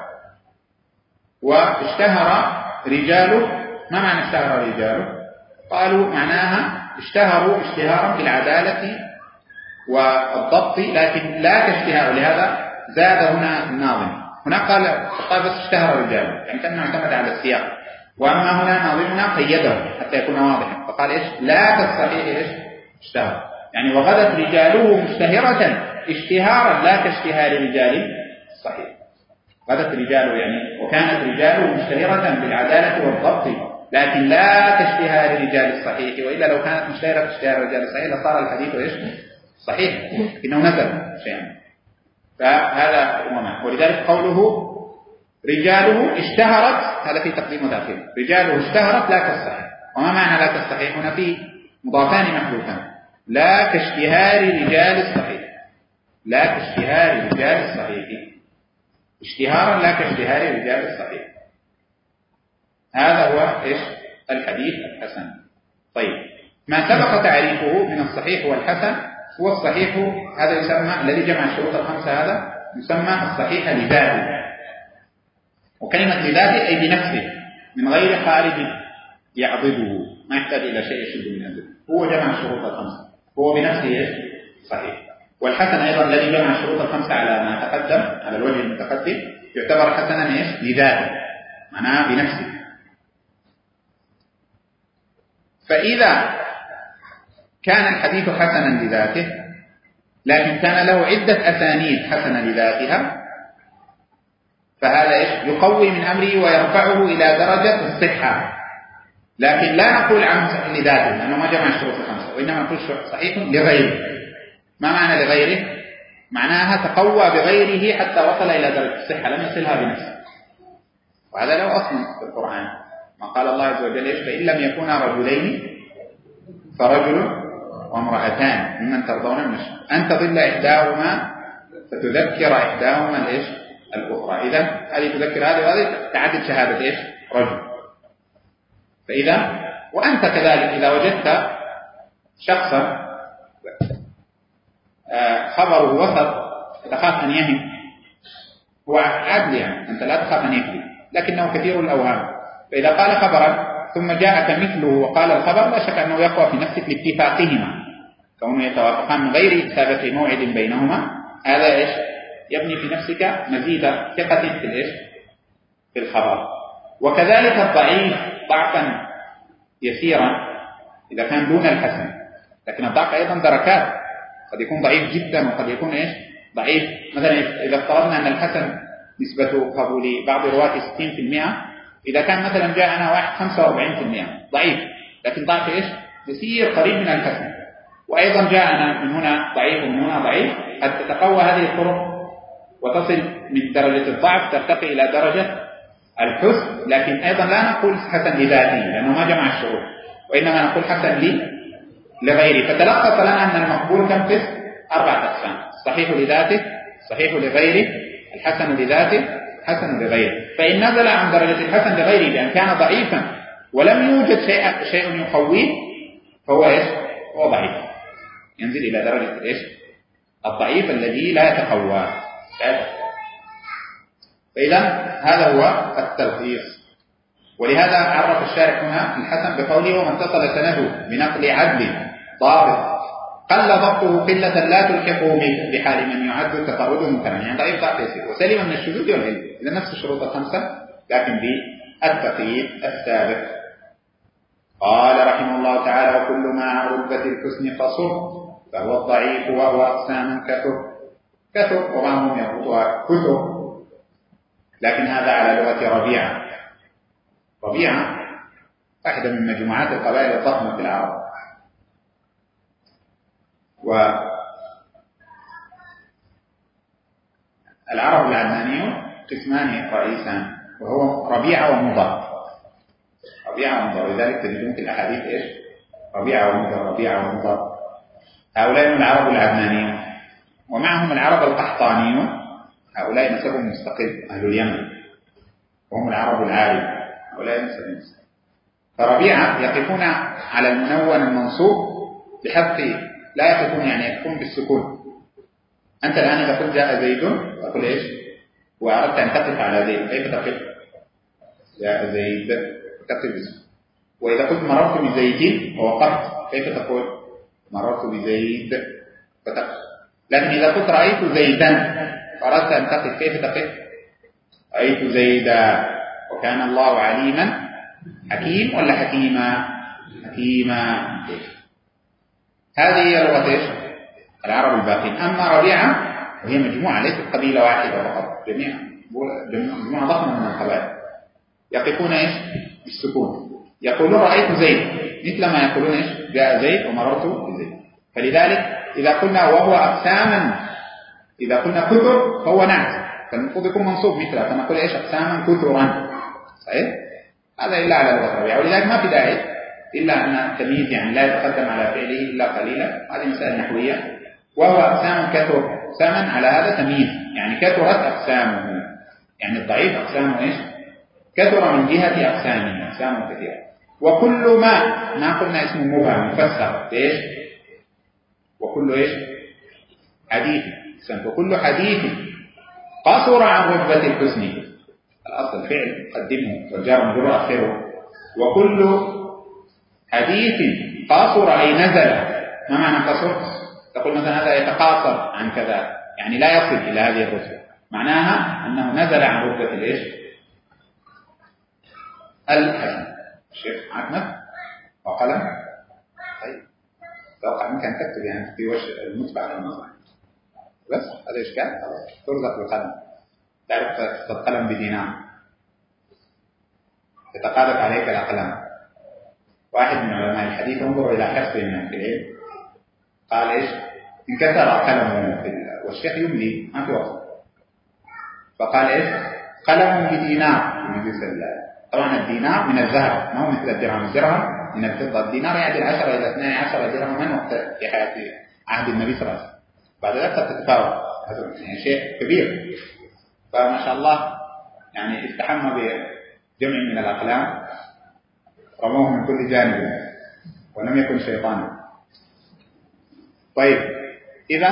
واشتهر رجاله. ما معنى اشتهر رجاله؟ قالوا معناها اشتهروا اشتهارا بالعدالة والضبط، لكن لا كاشتهار. لهذا زاد هنا الناظم. هنا قال بس اشتهر رجاله، يعني كان معتمد على السياق. وأما هنا ناظمنا قيده حتى يكون واضحا، فقال لا كالصحيح اشتهر، يعني وغدت رجاله مشتهرة اشتهارا لا كاشتهار رجال الصحيح. غدت رجاله يعني وكانت رجاله مشتهرة بالعدالة والضبط، لكن لا كاشتهار رجال الصحيح. وإلا لو كانت مشتهرة كاشتهار رجال الصحيح لصار الحديث صحيح، إنه نزل شيئا. فهذا هو. ولذلك قوله رجاله اشتهرت، هذا في تقديم وتأخير. رجاله اشتهرت لا كالصحيح. وما معنى لا كالصحيح؟ هنا في مضافان محذوفان: لا كاشتهار رجال الصحيح. لا كاشتهار رجال الصحيح، اشتهارا لا كاشتهار رجال الصحيح. هذا هو الحديث الحسن. طيب، ما سبق تعريفه من الصحيح والحسن هو الصحيح. هذا يسمى الذي جمع الشروط الخمسة، هذا يسمى الصحيح لذاته. وكلمة لذاته أي بنفسه من غير خارج يعضده، ما يحتاج إلى شيء يشد من أجله. هو جمع الشروط الخمسة، هو بنفسه صحيح. والحسن أيضا الذي جمع الشروط الخمسة على ما تقدم على الوجه المتقدم يعتبر حسنا لذاته، معناه بنفسه. فإذا كان الحديث حسنا لذاته لكن كان له عدة أسانيد حسنة لذاتها، فهذا يقوي من أمره ويرفعه إلى درجة الصحة. لكن لا نقول عنه لذاته لأنه ما جمع الشروط الخمسة، وإنما نقول صحيح لغيره. ما معنى لغيره؟ معناها تقوى بغيره حتى وصل إلى درجة الصحة، لم يصلها بنفسه. وهذا له أصل في القرآن، ما قال الله عز وجل فإن لم يكونا رجلين فرجل وامرأتان ممن ترضون من أن تضل إحداهما فتذكر إحداهما الأخرى. إذا هذه تذكر هذه وهذه تعدد شهادة رجل. فإذا وأنت كذلك إذا وجدت شخصا خبره وسط تخاف أن يهم، هو عدل، يعني أنت لا تخاف أن يكذب، لكنه كثير الأوهام. فإذا قال خبرا ثم جاءك مثله وقال الخبر، لا شك أنه يقوى في نفسك لاتفاقهما، كونه يتوافقان من غير سابق موعد بينهما. هذا يبني في نفسك مزيد ثقة في الخبر. وكذلك الضعيف ضعفا يسيرا إذا كان دون الحسن، لكن الضعف أيضا دركات، قد يكون ضعيف جدا وقد يكون ضعيف. مثلا إذا افترضنا أن الحسن نسبة قبول بعض رواة 60%، إذا كان مثلا جاءنا واحد 45% ضعيف، لكن ضعف يسير قريب من الحسن. وأيضا جاءنا من هنا ضعيف ومن هنا ضعيف، قد تتقوى هذه الطرق وتصل من درجة الضعف ترتقي إلى درجة الحسن. لكن أيضا لا نقول حسن لذاته لأنه ما جمع الشروط، وإنما نقول حسن لغيره. فتلخص لنا أن المقبول كم قسم؟ 4 أقسام: الصحيح لذاته، الصحيح لغيره، الحسن لذاته، الحسن لغيره. فإن نزل عن درجة الحسن لغيره بأن كان ضعيفا ولم يوجد شيء يقويه فهو هو ضعيف، ينزل إلى درجة الضعيف الذي لا يتقوى. فإذا هذا هو التلخيص. ولهذا عرف الشارح هنا الحسن بقوله ومن اتصل سنده بنقل عدل ضابط قل ضبطه قلة لا تلحقه بحال من يعد تفرده مثلا، يعني ضعيف ضعف يسير وسلم من الشذوذ والعلم. إذا نفس الشروط الخمسة لكن بالتقييد السابق. قال رحمه الله تعالى: وكل ما رتبة الحسن قصر فهو الضعيف، وهو أقسام كثر وبعضهم يربطها كثر، لكن هذا على لغة ربيعة. ربيعة واحدة من مجموعات القبائل الضخمة في العرب، والعرب العدنانيون قسمان رئيسان، وهو ربيعة ومضر. ربيعة ومضر، ولذلك تجدون في الأحاديث إيش؟ ربيعة ومضر، ربيعة ومضر. هؤلاء من العرب العدنانيون، ومعهم العرب القحطانيون، هؤلاء نسبهم مستقل، أهل اليمن، وهم العرب العارب، هؤلاء نسبهم مستقل. فربيعة يقفون على المنون المنصوب بحذف، لا يقفون يعني يقفون بالسكون. أنت الآن إذا قلت جاء زيد تقول إيش؟ وأردت أن تقف على زيد، كيف تقف؟ جاء زيد تقف بالسكون. وإذا قلت مررت بزيد ووقفت، كيف تقول؟ مررت بزيد فتقف. لكن إذا قلت رأيت زيدا فأردت أن تقف، كيف تقف؟ رأيت زيدا. وكان الله عليما حكيم ولا حكيما؟ حكيما. هذه هي لغة إيش؟ العرب الباقين. أما ربيعة وهي مجموعة ليست قبيلة واحدة فقط، مجموعة ضخمة من القبائل، يقفون إيش؟ بالسكون، يقولون رأيت زيد مثل ما يقولون إيش؟ جاء زيد ومررت بزيد. فلذلك إذا قلنا وهو أقساما، إذا قلنا كثر فهو نعت، فالمفروض يكون منصوب مثله، فنقول إيش؟ أقساما كثرا. صحيح؟ هذا إلا على لغة ربيعة، ولذلك ما في داعي إلا أن التمييز يعني لا يتقدم على فعله إلا قليلا، هذه مسألة نحوية. وهو أقسام كثر، أقساما على هذا تمييز، يعني كثرت أقسامه، يعني الضعيف أقسامه إيش؟ كثر من جهة أقسامه، أقسامه كثيرة. وكل ما قلنا اسمه مبهم مفسر إيش؟ وكل إيش؟ حديث، وكل حديث قصر عن رتبة الحسن، الأصل الفعل قدمه والجار مجرور أخره. وكل حديث قاصر أي نزل. ما معنى قصر؟ تقول مثلا هذا يتقاصر عن كذا، يعني لا يصل إلى هذه الرتبة، معناها أنه نزل عن رتبة الإيش؟ الحسن. الشيخ أحمد وقلم. طيب توقع منك أن تكتب يعني في وش المتبع للموضوع، بس هذا إشكال، ترزق بالقلم. تعرف القلم بدينار، يتقاذف عليك الأقلام. واحد من علماء الحديث انظروا إلى حرصهم في العلم، قال إيش؟ انكسر قلمه والشيخ يملي ما في وقت، فقال إيش؟ قلم بدينار. طبعا الدينار من الذهب، ما هو مثل الدرهم. الدرهم من الفضة، الدينار يعدل 10 إلى 12 درهما وقت في حياة عهد النبي صلى الله عليه وسلم. بعد ذلك تتفاوت، هذا يعني شيء كبير. فما شاء الله يعني استحم بجمع من الأقلام، رموه من كل جانب ولم يكن شيطانا. طيب إذا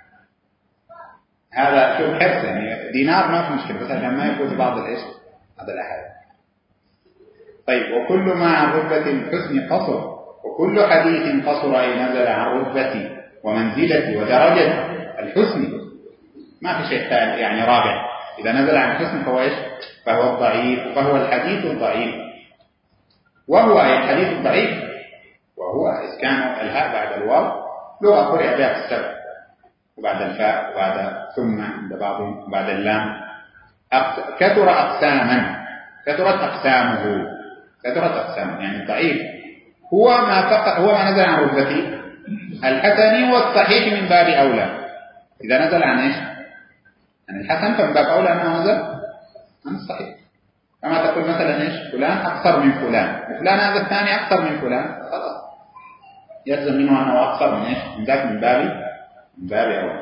هذا شوف حرص، يعني دينار ما في مشكلة، بس عشان ما يفوت بعض الإيش؟ هذا الأحاديث. طيب وكل ما عن رتبة الحسن قصر، وكل حديث قصر أي نزل عن رتبة ومنزلة ودرجة الحسن، ما في شيء ثاني يعني رابع. إذا نزل عن الحسن فهو إيش؟ فهو الضعيف، فهو الحديث الضعيف. وهو أي الحديث الضعيف، وهو إسكان الهاء بعد الواو، لغة قرئ بها في السبع، وبعد الفاء وبعد ثم عند بعضهم وبعد اللام. كثر أقساما، كثرت أقسامه، كثرت أقسامه، يعني الضعيف هو ما نزل عن رتبة الحسن والصحيح من باب أولى. إذا نزل عن إيش؟ عن الحسن فمن باب أولى أنه نزل عن الصحيح. كما تقول مثلا إيش؟ فلان أكثر من فلان، وفلان هذا الثاني أكثر من فلان، خلاص يلزم منه أنه أكثر من إيش؟ من ذاك من باب أولى.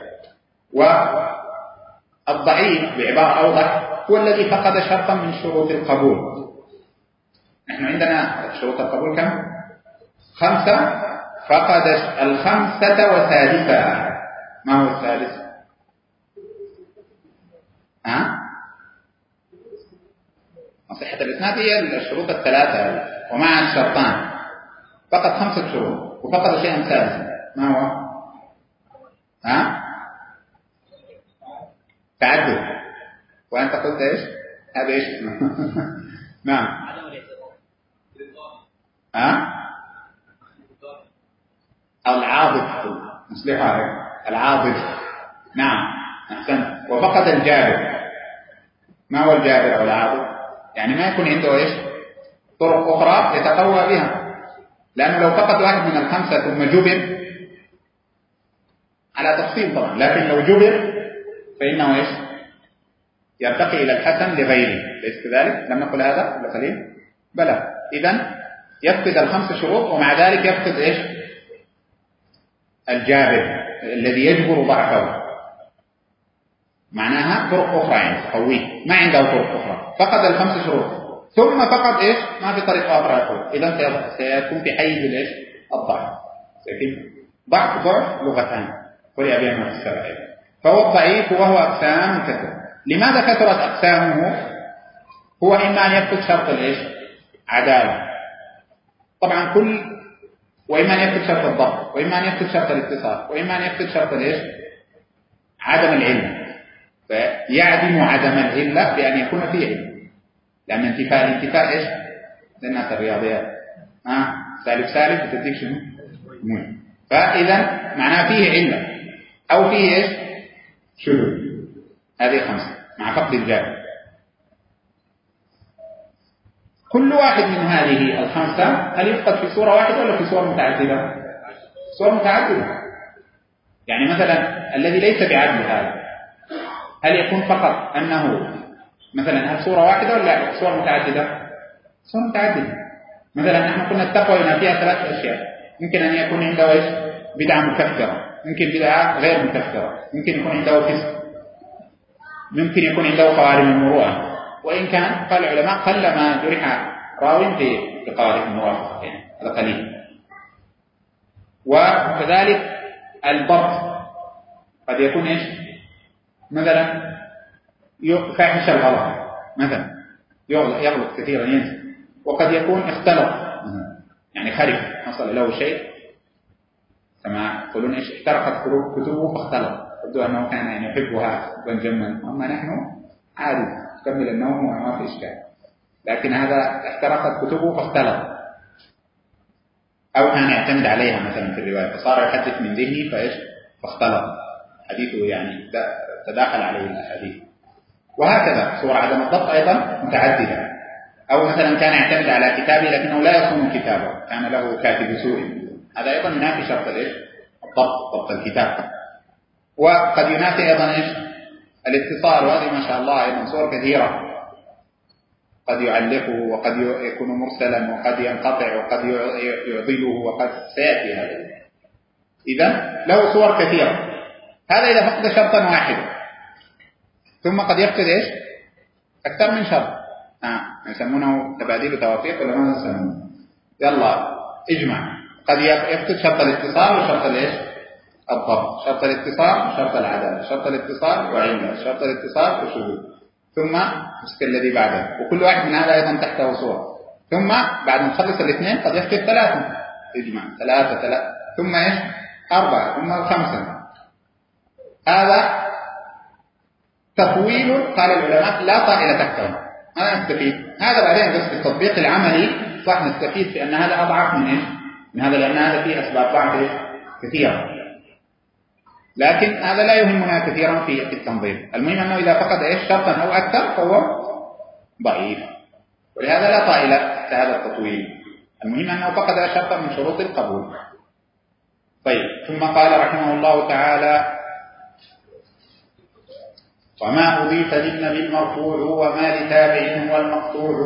والضعيف بعبارة أوضح هو الذي فقد شرطا من شروط القبول. نحن عندنا شروط القبول كم؟ 5، فقد 5 وسادسها. ما هو السادس؟ صحة الإسناد هي الشروط 3 ومع الشرطان، فقد 5 شروط وفقد شيئا سادسا. ما هو؟ تعدد. وأنت قلت إيش؟ هذا إيش؟ نعم. مصلحة العاضد. نعم أحسن. وفقد الجابر. ما هو الجابر أو العاضد؟ يعني ما يكون عنده إيش؟ طرق أخرى يتقوى بها، لأنه لو فقد واحد من الخمسة ثم جبر على تفصيل طبعا، لكن لو جبر فإنه إيش؟ يرتقي إلى الحسن لغيره، ليس كذلك؟ لم نقل هذا قبل قليل؟ بلى. إذن يفقد الخمس شروط ومع ذلك يفقد إيش؟ الجابر الذي يجبر ضعفه، معناها طرق أخرى يعني تقويه، ما عنده طرق أخرى، فقد الخمس شروط ثم فقد إيش؟ ما في طريقة أخرى يقول، إذن سيكون في حيز الإيش؟ الضعف. سيكون ضعف لغتان قرئ بهما في السبع، فهو الضعيف وهو أقسام كثيرة. لماذا كثرت أقسامه؟ هو إما أن يفقد شرط الإيش؟ عدالة طبعا وإما أن يفقد شرط الضبط، وإما أن يفقد شرط الاتصال، وإما أن يفقد شرط الإيش؟ عدم العلم، فيعدم عدم العلة بأن يكون فيه علم، لأن الانتفاء إيش؟ للناس الرياضيات سالب بتديك شنو؟ مهم. فإذا معناه فيه علة أو فيه إيش؟ شذوذ. هذه 5 مع فقد الجابر. كل واحد من هذه 5 هل يفقد في صورة واحدة ولا في صور متعددة؟ صور متعددة. يعني مثلا الذي ليس بعدل هذا هل يكون فقط أنه مثلا هل صورة واحدة ولا صور متعددة؟ صور متعددة. مثلا نحن قلنا التقوى ينافيها 3 أشياء، يمكن أن يكون عنده إيش؟ بدعة مكفرة، يمكن بدعة غير مكفرة، يمكن يكون عنده فسق، ممكن يكون عنده خوارم المروءة، وإن كان قال العلماء قل ما جرح راو في قارئ الموافقة، يعني هذا قليل. وكذلك الضبط قد يكون إيش؟ مثلا فاحش الغلط، مثلا يغلط كثيرا ينسى، وقد يكون اختلط يعني خرف حصل له شيء كما يقولون إيش؟ احترقت كتبه فاختلط، يبدو أنه كان يعني يحبها جما، أما نحن عادي تكمل النوم وما في إشكال، لكن هذا احترقت كتبه فاختلط، أو كان يعتمد عليها مثلا في الرواية فصار يحدث من ذهنه فإيش؟ فاختلط حديثه، يعني تداخل عليه الأحاديث. وهكذا صور عدم الضبط أيضا متعددة. أو مثلا كان يعتمد على كتابه لكنه لا يصون كتابه، كان له كاتب سوء، هذا أيضا ينافي شرط الإيش؟ ضبط الكتاب. وقد ينافي أيضا إيش؟ الاتصال، وهذه ما شاء الله أيضا صور كثيرة، قد يعلقه وقد يكون مرسلا وقد ينقطع وقد يعضله وقد سيأتي هذا. إذن له صور كثيرة. هذا إذا فقد شرطا واحدا، ثم قد يفقد إيش؟ أكثر من شرط، يسمونه تباديل توافيق ولا ما يسمونه؟ يلا اجمع. قد يفقد شرط الاتصال وشرط الإيش؟ الضبط، شرط الاتصال وشرط العدالة، شرط الاتصال وعلة، شرط الاتصال وشذوذ، ثم مسك الذي بعده، وكل واحد من هذا أيضا تحته صور. ثم بعد ما نخلص الاثنين قد يفقد 3، اجمع 3 ثم إيش؟ 4 ثم 5. هذا تطويل قال العلماء لا طائل تحته. هذا نستفيد، هذا بعدين بس بالتطبيق العملي صح نستفيد في أن هذا أضعف من إيش؟ من هذا، لأن هذا فيه أسباب ضعف كثيرة، لكن هذا لا يهمنا كثيرا في التنظيم. المهم أنه إذا فقد إيش؟ شرطا أو أكثر فهو ضعيف، ولهذا لا طائل تحت هذا التطويل. المهم أنه فقد شرطا من شروط القبول. طيب، ثم قال رحمه الله تعالى: وما أضيف للنبي المرفوع وما لتابع هو المقطوع.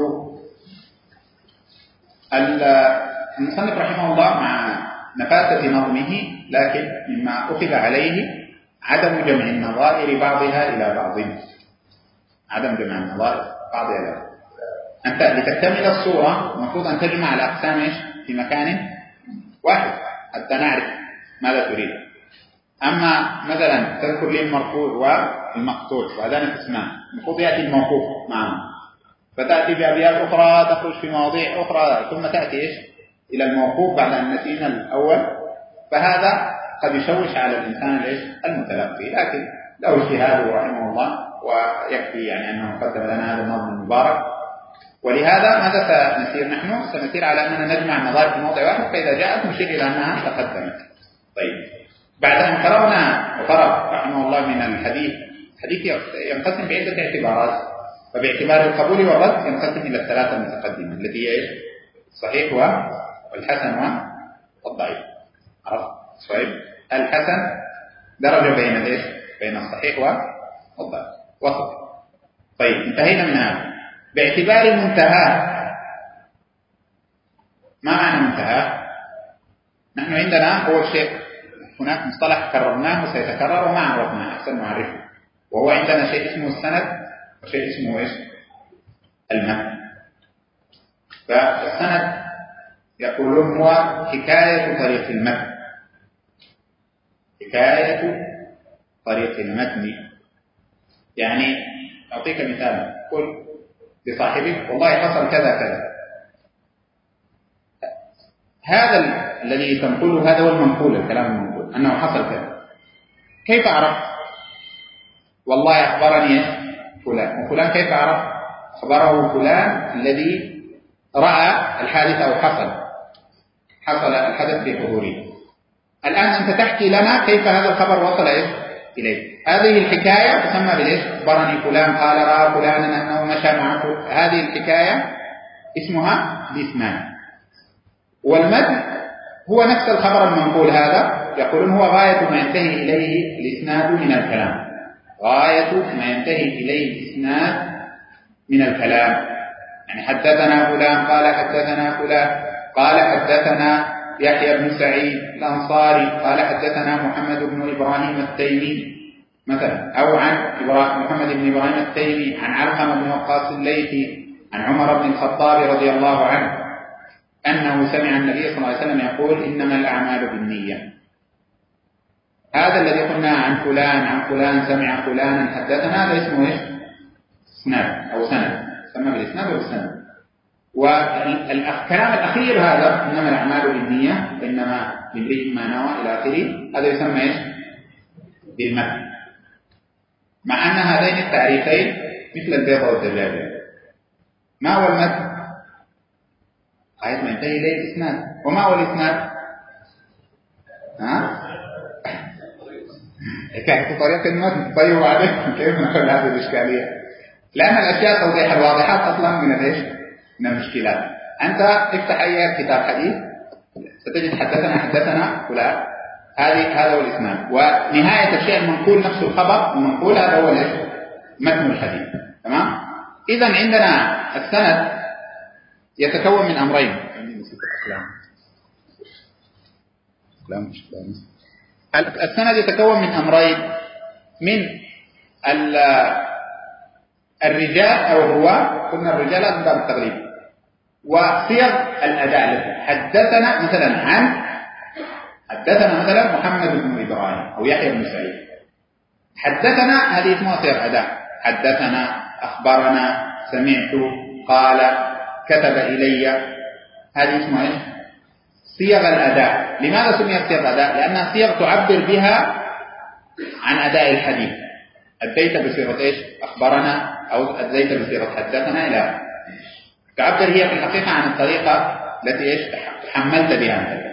المصنف رحمه الله مع نفاسة نظمه، لكن مما أخذ عليه عدم جمع النظائر بعضها إلى بعض، عدم جمع النظائر بعضها إلى بعض. أنت لتكتمل الصورة المفروض أن تجمع الأقسام إيش؟ في مكان واحد حتى نعرف ماذا تريد. أما مثلا تذكر لي المرفوع والمقطوع وهذان قسمان، المفروض يأتي الموقوف معه، فتأتي بأبيات أخرى تخرج في مواضيع أخرى، ثم تأتي إيش؟ إلى الموقوف بعد أن نسينا الأول، فهذا قد يشوش على الإنسان الإيش؟ المتلقي، لكن له اجتهاده رحمه الله، ويكفي يعني أنه قدم لنا هذا النظم المبارك. ولهذا ماذا سنسير نحن؟ سنسير على أننا نجمع النظائر في موضع واحد، فإذا جاءت نشير إلى أنها تقدمت. طيب، بعد أن قررنا وفرق رحمه الله من الحديث ينقسم بعدة اعتبارات، فباعتبار القبول والرد ينقسم إلى الثلاثة المتقدمة التي هي الصحيح والحسن والضعيف. عرفت؟ صحيح الحسن درجة بين الصحيح والضعيف وسط. طيب انتهينا من هذا. باعتبار منتهى، ما معنى منتهى؟ نحن عندنا أول شيء هناك مصطلح كررناه وسيتكرر وما عرفناه أحسن نعرفه، وهو عندنا شيء اسمه السند وشيء اسمه المتن. فالسند يقولون هو حكاية طريق المتن، حكاية طريق المتن. يعني أعطيك مثال، قل لصاحبك والله حصل كذا كذا، هذا الذي تنقله هذا هو المنقول، الكلام المنقول أنه حصل كذا. كيف عرف؟ والله أخبرني فلان، وفلان كيف عرف؟ أخبره فلان الذي رأى الحادث أو حصل الحدث في حضوره. الآن أنت تحكي لنا كيف هذا الخبر وصل إليك. هذه الحكاية تسمى أخبرني فلان قال رأى فلانا أنه مشى مع فلان. هذه الحكاية اسمها الإسناد. والمتن هو نفس الخبر المنقول هذا، يقولون هو غاية ما ينتهي إليه الإسناد من الكلام، غاية ما ينتهي إليه الإسناد من الكلام. يعني حدثنا فلان قال حدثنا فلان قال حدثنا يحيى بن سعيد الأنصاري قال حدثنا محمد بن إبراهيم التيمي مثلا، أو عن محمد بن إبراهيم التيمي عن علقمة بن وقاص الليثي عن عمر بن الخطاب رضي الله عنه أنه سمع النبي صلى الله عليه وسلم يقول إنما الأعمال بالنية. هذا الذي قلنا عن فلان سمع فلانا حدثنا، هذا اسمه إسناد أو سند، سمى بالإسناد والسند. والكلام الأخير هذا إنما الأعمال بالنية وإنما لامرئ ما نوى إلى آخره، هذا يسمى بالمتن. مع أن هذين التعريفين مثل البيضة والدجاجة. ما هو المتن؟ غاية ما ينتهي إليه الإسناد. وما هو الإسناد؟ حكاية طريق المتن. طيب وبعدين كيف نحل هذه الإشكالية؟ لأن الأشياء توضيح الواضحات أصلا من المشكلات. أنت افتح أي كتاب حديث ستجد حدثنا فلان، هذا هو الإسناد. ونهاية الشيء المنقول نفس الخبر المنقول، هذا هو متن الحديث. تمام؟ إذا عندنا السند يتكون من أمرين. السند يتكون من أمرين، من الرجال أو الرواة، قلنا الرجال من باب التغليب، وصيغ الأداء. حدثنا مثلا محمد بن إبراهيم أو يحيى بن سعيد، حدثنا هذه اسمها صيغ أداء. حدثنا، أخبرنا، سمعت، قال، كتب إلي، هذه اسمها صيغ الأداء. لماذا سميت صيغ أداء؟ لأنها صيغ تعبر بها عن أداء الحديث. أديت بصيغة أخبرنا، أو أديت بصيغة حدثنا، إلى تعبر هي في الحقيقة عن الطريقة التي تحملت بها أنت.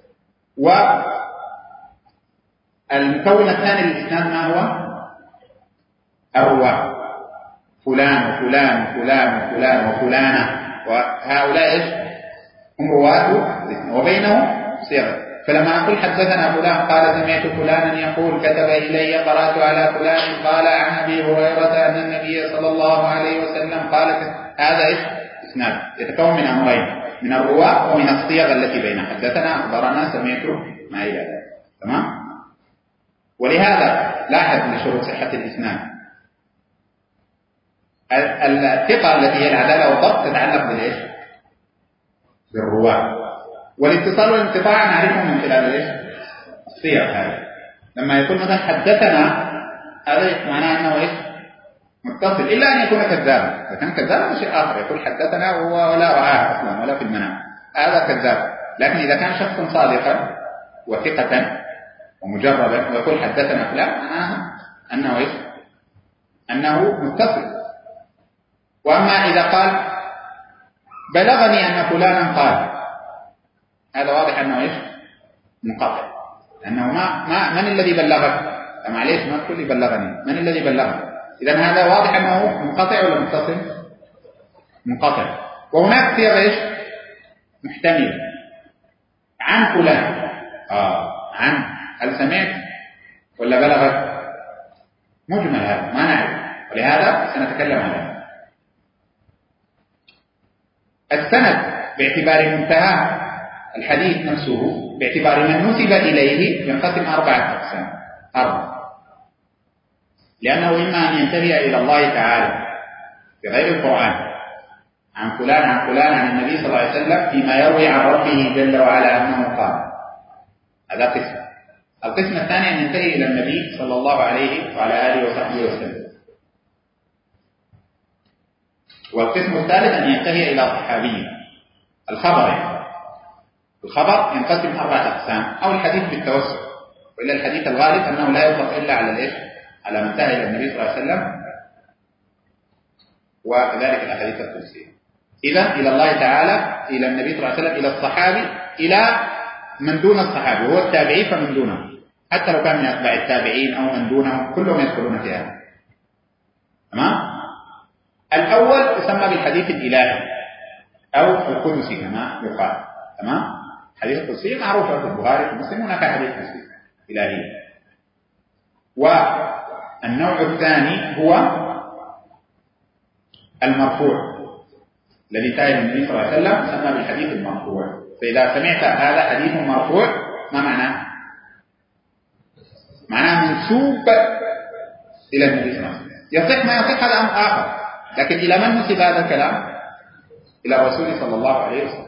والمكون الثاني للإسناد ما هو؟ الرواة، فلان وفلان وفلان وفلان وفلانة، وهؤلاء هم رواة، وبينهم صيغة. فلما أقول حدثنا فلان قال سمعت فلانا يقول كتب إلي قرأت على فلان قال عن أبي هريرة أن النبي صلى الله عليه وسلم قال، هذا إسناد يتكون من أمرين، من الرواة ومن الصيغ التي بين حدثنا، أخبرنا، سمعت، ما إلى ذلك. تمام؟ ولهذا لاحظ لشروط صحة الإسناد الثقة التي هي العدالة والضبط تتعلق بالرواة، والاتصال والانقطاع نعرفه من خلال الصيغ هذه. لما يقول مثلا حدثنا، هذا معناه أنه متصل، إلا أن يكون كذابا. إذا كان كذابا شيء آخر، يقول حدثنا وهو ولا رآه أصلا ولا في المنام، هذا كذاب. لكن إذا كان شخصا صادقا وثقة ومجربا ويقول حدثنا فلان، معناه أنه متصل. وأما إذا قال بلغني أن فلانا قال، هذا واضح أنه منقطع. أنه من الذي بلغك؟ معليش ما تقول لي بلغني، من الذي بلغك؟ إذا هذا واضح أنه منقطع ولا متصل؟ منقطع. وهناك صيغ ايش؟ محتملة. عن فلان، عن، هل سمعت ولا بلغت؟ مجمل هذا ما نعرف، ولهذا سنتكلم عنه. السند باعتبار منتهى الحديث نفسه، باعتبار من نسب إليه، ينقسم 4 أقسام. 4، لأنه إما أن ينتهي إلى الله تعالى بغير القرآن، عن فلان عن فلان عن النبي صلى الله عليه وسلم فيما يروي عن ربه جل وعلا أنه قال، هذا قسم. القسم الثاني أن ينتهي إلى النبي صلى الله عليه وعلى آله وصحبه وسلم. والقسم الثالث أن ينتهي إلى صحابي. الخبر ينقسم 4 أقسام، أو الحديث بالتوسع، وإلا الحديث الغالب أنه لا يطلق إلا على الإيش؟ على من انتهى إلى النبي صلى الله عليه وسلم، وكذلك الأحاديث القدسية. إذا إلى الله تعالى، إلى النبي صلى الله عليه وسلم، إلى الصحابي، إلى من دون الصحابي، هو التابعي فمن دونه، حتى لو كان من أتباع التابعين أو من دونهم، كلهم يدخلون في هذا. تمام؟ الأول يسمى بالحديث الإلهي أو القدسي كما يقال. تمام؟ الحديث القدسي معروف في البخاري في مسلم، هناك حديث قدسي إلهي. والنوع الثاني هو المرفوع، الذي انتهى الى النبي صلى الله عليه وسلم، يسمى بالحديث المرفوع. فإذا سمعت هذا حديث مرفوع، ما معناه؟ معناه منسوب إلى النبي صلى الله عليه وسلم. يصح ما يصح هذا أمر آخر، لكن إلى من نسب هذا الكلام؟ إلى الرسول صلى الله عليه وسلم.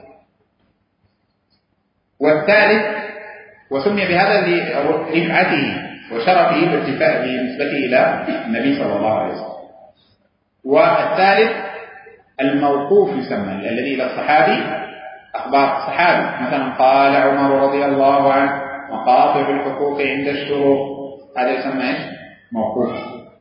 والثالث، وسمي بهذا لرفعته وشرفه بارتفاع بنسبته إلى النبي صلى الله عليه وسلم. والثالث الموقوف يسمى، الذي إلى الصحابي، أخبار صحابي، مثلا قال عمر رضي الله عنه مقاطع الحقوق عند الشروط، هذا يسمى إيش؟ موقوف.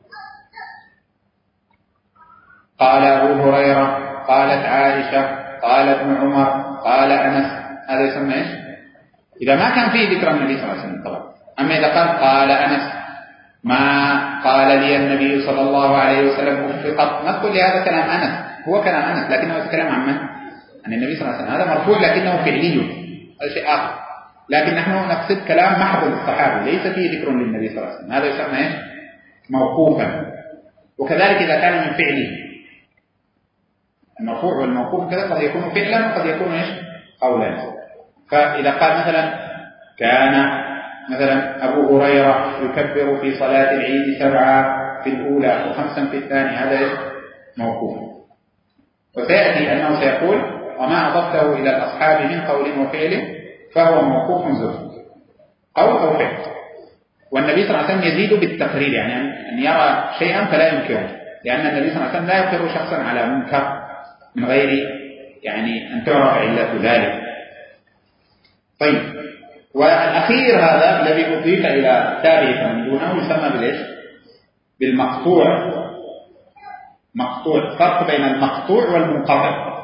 قال أبو هريرة، قالت عائشة، قال ابن عمر، قال أنس، هذا يسمى إيش؟ إذا ما كان فيه ذكر النبي صلى الله عليه وسلم طبعا. أما إذا قال أنس، ما قال لي النبي صلى الله عليه وسلم أف قط، نقول لهذا كلام أنس، هو كلام أنس، لكنه يتكلم عن من؟ عن النبي صلى الله عليه وسلم. هذا مرفوع لكنه فعلي، هذا شيء آخر. لكن نحن نقصد كلام محض للصحابي ليس فيه ذكر للنبي صلى الله عليه وسلم، هذا يسمى إيش؟ موقوفا. وكذلك إذا كان من فعله، المرفوع والموقوف كذا قد يكون فعلا وقد يكون إيش؟ قولا. فإذا قال مثلا كان مثلا أبو هريرة يكبر في صلاة العيد 7 في الأولى و5 في الثانية، هذا إيش؟ موقوف. وسيأتي أنه سيقول وما أضفته إلى الأصحاب من قول وفعل فهو موقوف زهد، قول أو فعل. والنبي صلى الله عليه وسلم يزيد بالتقرير، يعني أن يرى شيئا فلا ينكره، لأن النبي صلى الله عليه وسلم لا يقر شخصا على منكر من غير يعني أن تعرف علة ذلك. طيب، والأخير هذا الذي أضيف إلى تابع من دونه يسمى بالإيش؟ بالمقطوع. مقطوع، فرق بين المقطوع والمنقطع.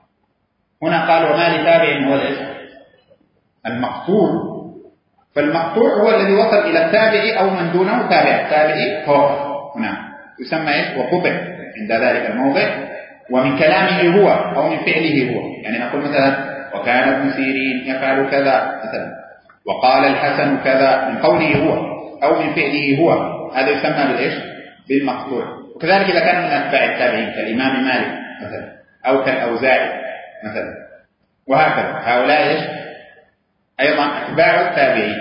هنا قال وما لتابع هو الإيش؟ المقطوع. فالمقطوع هو الذي وصل إلى التابع أو من دونه تابع، التابعي فوق هنا يسمى إيش؟ وقطع عند ذلك الموضع، ومن كلامه هو أو من فعله هو. يعني نقول مثلا وكان ابن سيرين يفعل كذا مثلا، وقال الحسن كذا، من قوله هو أو من فعله هو، هذا يسمى بالإيش؟ بالمقطوع. وكذلك إذا كان من أتباع التابعين كالإمام مالك مثلا أو كالأوزاعي مثلا، وهكذا، هؤلاء إيش؟ أيضا أتباع التابعين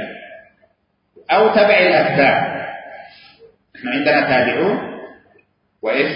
أو تبع الأتباع. نحن عندنا تابعون وإيش؟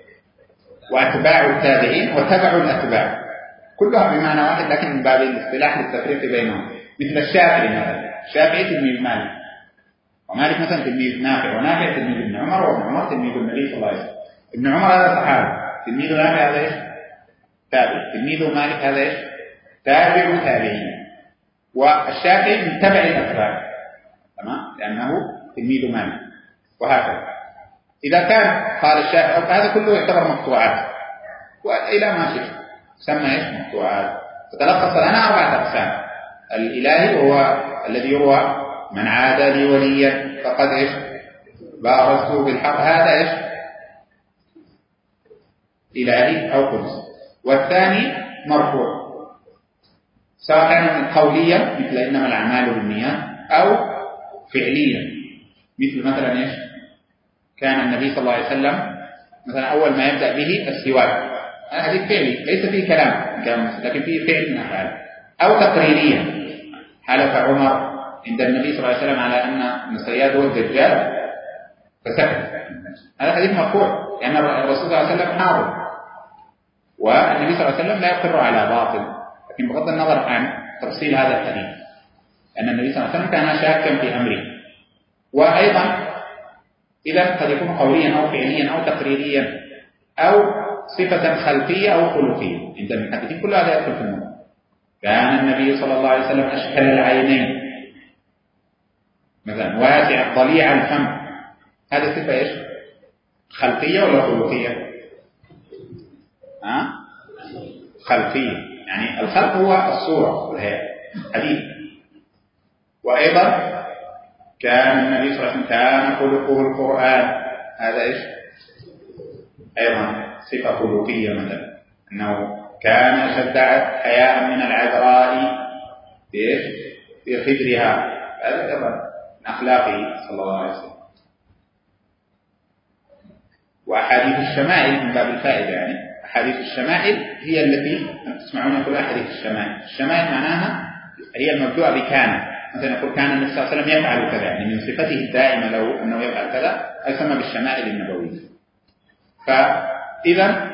وأتباع التابعين وتبع الأتباع، كلها بمعنى واحد، لكن من باب الاصطلاح للتفريق بينهم. مثل الشافعي مثلا، الشافعي تلميذ مالك، ومالك مثلا تلميذ نافع، ونافع تلميذ ابن عمر، وابن عمر تلميذ النبي صلى الله عليه وسلم. ابن عمر هذا صحابي، تلميذ نافع هذا ايش؟ تابع، تلميذ مالك هذا ايش؟ تابع تابعين. والشافعي من تبع الأتباع، تمام، لأنه تلميذ مالك، وهكذا. إذا كان قال الشافعي هذا كله يعتبر مقطوعات، وإلى ما شئت سمى ايش؟ مقطوعات. فتلخص لنا 4 أقسام: الإلهي وهو الذي يروى من عاد لي وليا فقد إيش بارزته بالحق، هذا إيش إلهي أو قدسي. والثاني مرفوع سواء كان قوليا مثل إنما الأعمال بالنيات، أو فعليا مثل مثلا إيش كان النبي صلى الله عليه وسلم مثلا أول ما يبدأ به السواك، هذا حديث فعلي ليس فيه كلام لكن فيه فعل من أفعال. أو تقريريا حلف عمر عند النبي صلى الله عليه وسلم على أن صياد هو الدجال فسكت، هذا حديث مرفوع لأن الرسول صلى الله عليه وسلم حاضر، والنبي صلى الله عليه وسلم لا يقر على باطل، لكن بغض النظر عن تفصيل هذا الحديث أن النبي صلى الله عليه وسلم كان شاكا في أمره. وأيضا إذا قد يكون قوليا أو فعليا أو تقريريا أو صفة خلقية أو خلقية عند المحدثين، كل هذا يدخل في الموضوع. كان النبي صلى الله عليه وسلم أشكل العينين مثلا، واسع ضليع الفم، هذه صفة إيش خلقية ولا خلقية؟ خلقية، يعني الخلق هو الصورة والهيئة حديث. وأيضا كان النبي صلى الله عليه وسلم كان خلقه القرآن، هذا إيش أيضا صفة خلقية مثلا، أنه كان أشد حياء من العذراء في خدرها، هذا أيضا من أخلاقه صلى الله عليه وسلم. وأحاديث الشمائل من باب الفائدة، يعني أحاديث الشمائل هي التي تسمعون كل أحاديث الشمائل. الشمائل معناها هي المبدوءة بكان، مثلا يقول كان النبي صلى الله عليه وسلم يفعل كذا، يعني من صفته الدائمة له أنه يفعل كذا، يسمى بالشمائل النبوية. فإذا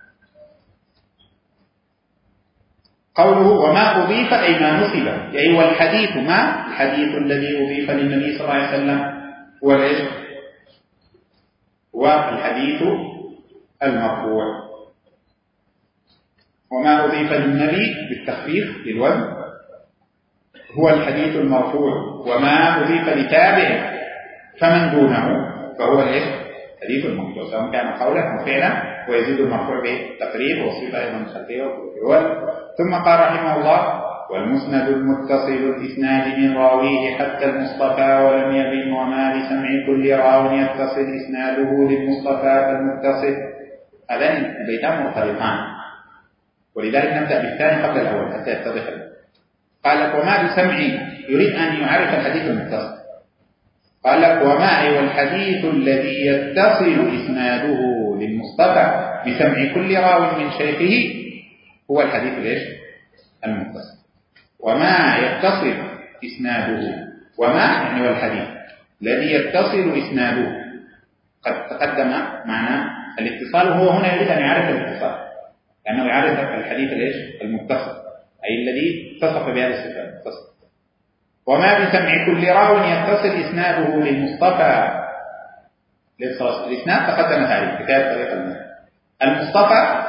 قوله وما أضيف أي ما نسب، يعني هو الحديث، ما الحديث الذي أضيف للنبي صلى الله عليه وسلم هو ايش؟ والحديث المرفوع. وما أضيف للنبي بالتخفيف للوزن هو الحديث المرفوع، وما أضيف لتابع فمن دونه فهو ايش؟ حديث المقطوع، سواء كان قولا أو فعلا، ويزيد المرفوع بالتقريب والصفة أيضا الخلفية والفعل. ثم قال رحمه الله والمسند المتصل الإسناد من راويه حتى المصطفى ولم يبن، وما بسمع كل راو يتصل إسناده للمصطفى فالمتصل. هذان البيتان مرتبطان، ولذلك نبدأ بالثاني قبل الأول حتى يتضح. قال لك وما بسمع، يريد أن يعرف الحديث المتصل. قال لك وما هو الحديث الذي يتصل إسناده للمصطفى بسمع كل راو من شيخه هو الحديث ليش؟ المتصل. وما يتصل إسناده، وما يعني هو الحديث الذي يتصل إسناده. قد تقدم معنا الاتصال، وهو هنا يريد أن يعرف الاتصال لأنه يعرف الحديث ليش؟ المتصل، أي الذي اتصف بهذه الصفة المتصل. وما بسمع كل راو يتصل إسناده للمصطفى. الإسناد تقدم تعريف كتاب طريق المصطفى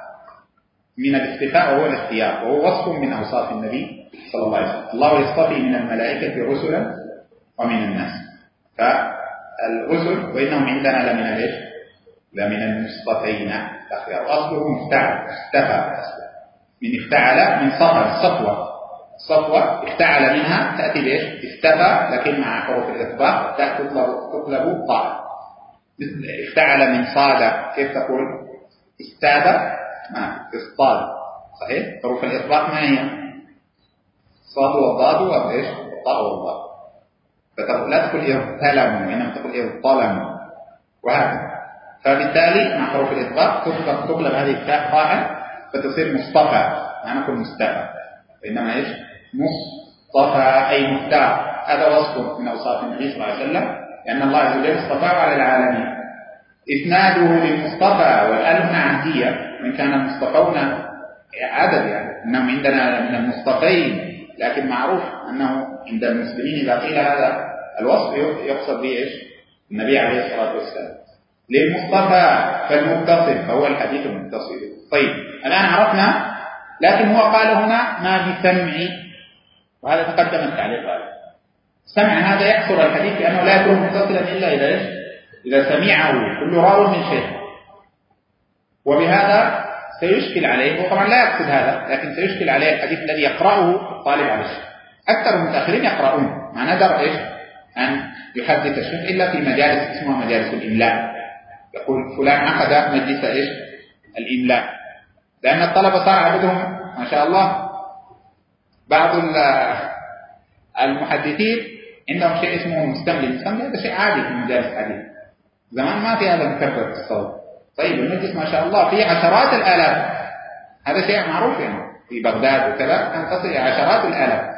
من الاصطفاء، وهو الاختيار، وهو وصف من أوصاف النبي صلى الله عليه وسلم. الله يصطفي من الملائكة رسلا ومن الناس، فالرسل وإنهم عندنا لمن الايش؟ لمن المصطفين الأخيار. أصله مفتعل، اختفى من افتعل، من صفى الصفوة افتعل منها تأتي ليش؟ استفى، لكن مع حروف الإطباق تطلب طاء. افتعل من صاد، كيف تقول؟ استاد، ما اصطاد، صحيح؟ حروف الإطباق ما هي؟ صاد والضاد وايش؟ الطاء والضاد. فتقول لا تقول اغتلم، وإنما تقول اغطلم، وهكذا. فبالتالي مع حروف الإطباق تقلب هذه التاء طاء فتصير مصطفى، ما نقول مستفى، وإنما ايش؟ مصطفى أي مختار. هذا وصف من أوصاف النبي صلى الله عليه وسلم، لأن الله عز وجل اصطفاه على العالمين. إسناده للمصطفى، والآن هنا عهدية، وإن كان المصطفون عدد، يعني إنهم عندنا من المصطفين، لكن معروف أنه عند المسلمين إذا قيل هذا الوصف يقصد به إيش؟ النبي عليه الصلاة والسلام. للمصطفى فالمتصل فهو الحديث المتصل. طيب الآن عرفنا، لكن هو قال هنا ما بسمع، وهذا تقدم التعليق عليه. سمع هذا يكثر الحديث لأنه لا يكون متصلا إلا إذا إيش؟ إذا سمعه كل راو من شيخ، وبهذا سيشكل عليه. وطبعا لا يقصد هذا، لكن سيشكل عليه الحديث الذي يقرأه الطالب على الشيخ. أكثر المتأخرين يقرؤون ما ندر إيش أن يحدث الشيخ إلا في مجالس اسمها مجالس الإملاء، يقول فلان عقد مجلس إيش الإملاء، لأن الطلبة صار عددهم ما شاء الله. بعض المحدثين عندهم شيء اسمه مستملي، هذا شيء عادي في مجالس الحديث، زمان ما في هذا مكبر في الصوت. طيب المجلس ما شاء الله فيه عشرات الآلاف، هذا شيء معروف يعني في بغداد وكذا كان تصل إلى عشرات الآلاف.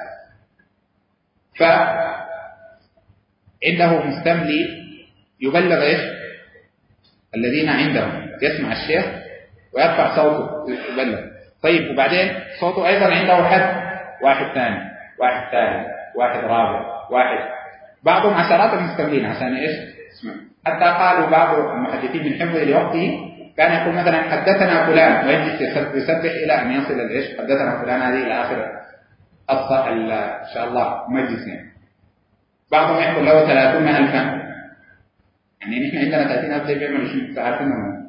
فعنده مستملي يبلغ إيش الذين عندهم، يسمع الشيخ ويرفع صوته يبلغ. طيب وبعدين صوته أيضا عنده حد، واحد ثاني، واحد ثالث، واحد رابع، واحد، بعضهم عشرات المستملين عشان إيش اسمع. حتى قالوا بعض المحدثين من حفظه لوقته كان يقول مثلا حدثنا فلان ويجلس يسبح إلى أن يصل الإيش حدثنا فلان هذه إلى آخر أصح إن شاء الله مجلسين. بعضهم يقول له 30,000، يعني نحن عندنا 30,000 بيعملوا شيء تعرفونه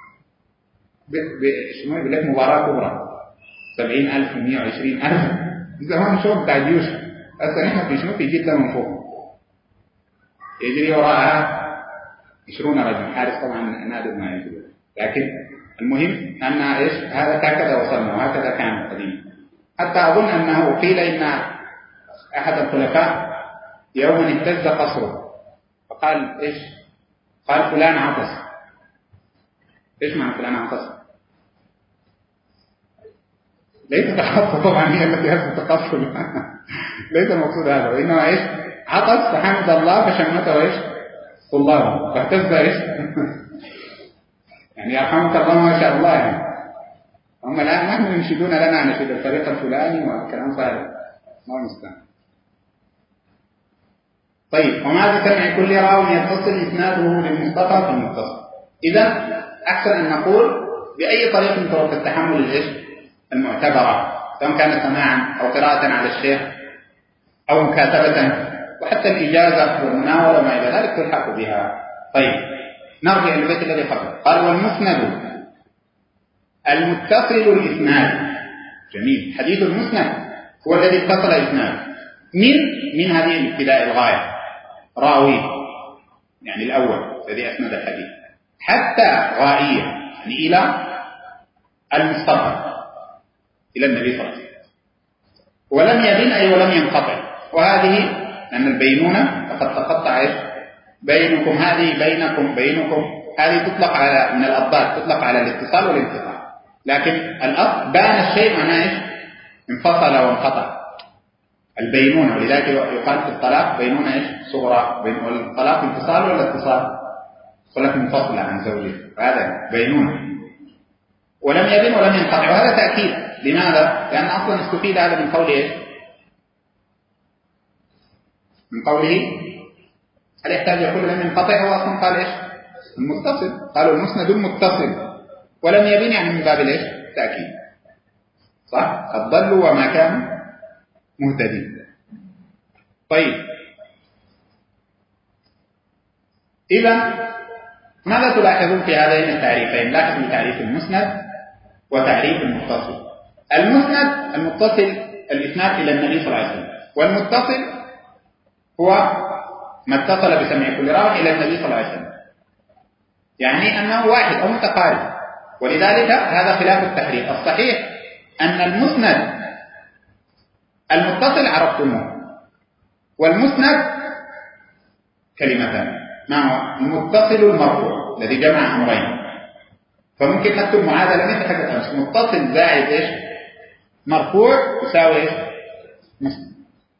شنو يقول لك مباراة كبرى 70,000 و120,000 زمان شو بتاع جيوش. هسه نحن في شنو في جدة من فوق يجري وراءها 20 رجل حارس، طبعا نادر ما يجري، لكن المهم أن إيش هذا هكذا وصلنا وهكذا كان قديما. حتى أظن أنه قيل إن أحد الخلفاء يوما اهتز قصره فقال إيش، قال فلان عطس. إيش معنى فلان عطس؟ ليس تخطى طبعا هي التي هزت القصر ليس المقصود هذا، وإنما إيش عطس فحمد الله فشمته إيش طلابه فاهتز إيش يعني يرحمك الله ما شاء الله. يعني هم الآن نحن ينشدون لنا نشيد الفريق الفلاني والكلام فارغ، الله المستعان. طيب وما بسمع كل راو يتصل إسناده للمصطفى في المتصل. إذا أحسن أن نقول بأي طريق من طرق التحمل الإيش المعتبرة، سواء كان سماعا أو قراءة على الشيخ أو مكاتبة، وحتى الإجازة والمناولة وما إلى ذلك تلحق بها. طيب نرجع للبيت الذي قبله، قال والمسند المتصل الإسناد. جميل، حديث المسند هو الذي اتصل إسناد من هذه الابتداء الغاية، راوي يعني الأول الذي أسند الحديث حتى غائية يعني إلى المصطفى إلى النبي صلى الله عليه وسلم، ولم يبن أي ولم ينقطع. وهذه أن البينونة وقد تقطع بينكم، هذه بينكم هذه تطلق على من الأضداد، تطلق على الاتصال والانقطاع، لكن الأصل بان الشيء معناه انفصل وانقطع البينونة. ولذلك يقال في الطلاق بينونة صغرى، والطلاق انفصال ولا اتصال؟ خلق منفصلة عن زوجه، هذا بينونة. ولم يبن ولم ينقطع، وهذا تأكيد. لماذا؟ لأن أصلا استفيد هذا من قوله إيش؟ من قوله هل يحتاج يقول لم ينقطع؟ هو أصلا قال إيش؟ المتصل، قالوا المسند المتصل، ولم يبن يعني من باب إيش؟ تأكيد. صح؟ قد ضلوا وما كانوا مهتدين. طيب إذا ماذا تلاحظون في هذين التعريفين؟ لاحظوا تعريف المسند وتعريف المتصل. المسند المتصل الإسناد إلى النبي صلى الله عليه وسلم، والمتصل هو ما اتصل بسمع كل راو إلى النبي صلى الله عليه وسلم، يعني أنه واحد أو متقارب. ولذلك هذا خلاف التحريف. الصحيح أن المسند المتصل عرفتموه، والمسند كلمتان. ما هو المتصل المرفوع الذي جمع أمرين، فممكن نكتب معادلة مثل حاجة أمس، متصل زائد إيش مرفوع يساوي إيش مسند.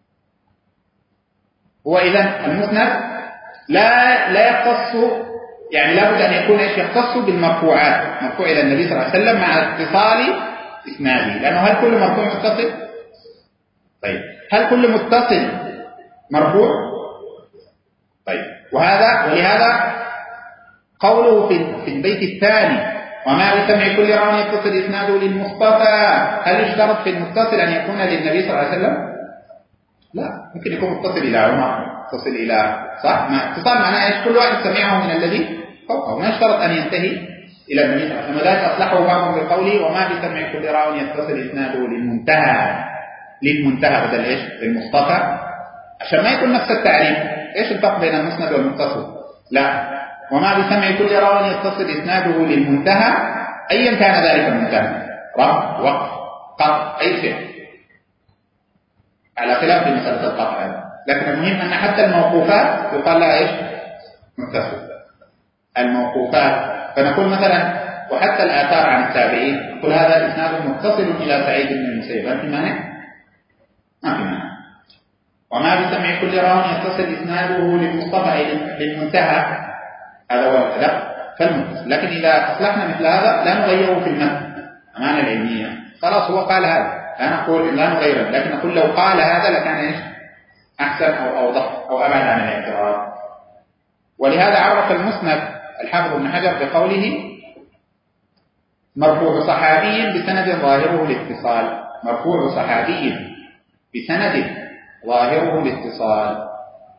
هو إذن المسند لا يختص، يعني لابد أن يكون إيش يختص بالمرفوعات، مرفوع إلى النبي صلى الله عليه وسلم مع اتصال إسناده، لأنه هل كل مرفوع متصل؟ طيب هل كل متصل مرفوع؟ طيب ولهذا قوله في البيت الثاني وما بسمع كل راو يتصل إسناده للمصطفى، هل يشترط في المتصل أن يكون للنبي صلى الله عليه وسلم؟ لا، ممكن يكون متصل إلى عمر، متصل إلى صح؟ ما اتصال معناه إيش؟ كل واحد سمعه من الذي فوقه، ما يشترط أن ينتهي إلى النبي صلى الله عليه وسلم. وذلك أصلحه بعضهم بقوله وما بسمع كل راو يتصل إسناده للمنتهى بدل إيش؟ للمصطفى، عشان ما يكون نفس التعريف. ايش الفرق بين المسند والمتصل؟ لا، وما بسمع كل راو يتصل اسناده للمنتهى ايا كان ذلك المنتهى، رفع، وقف، قطع، اي شيء، على خلاف مسألة القطع. لكن المهم ان حتى الموقوفات يقال لها ايش؟ متصل. الموقوفات فنقول مثلا وحتى الآثار عن التابعين نقول هذا إسناد متصل إلى سعيد بن المسيب، هل في مانع؟ ما في مانع. وما بسمع كل راو يتصل إسناده للمصطفى أي للمنتهى، هذا هو الأدب فالمتصل. لكن إذا أصلحنا مثل هذا لا نغيره في المتن أمانة العلمية، خلاص هو قال هذا، لا نقول لا نغيره، لكن نقول لو قال هذا لكان إيش؟ أحسن أو أوضح أو أبعد عن الاعتراض. ولهذا عرف المسند الحافظ ابن حجر بقوله مرفوع صحابي بسند ظاهره الاتصال. مرفوع صحابي بسند ظاهره الاتصال،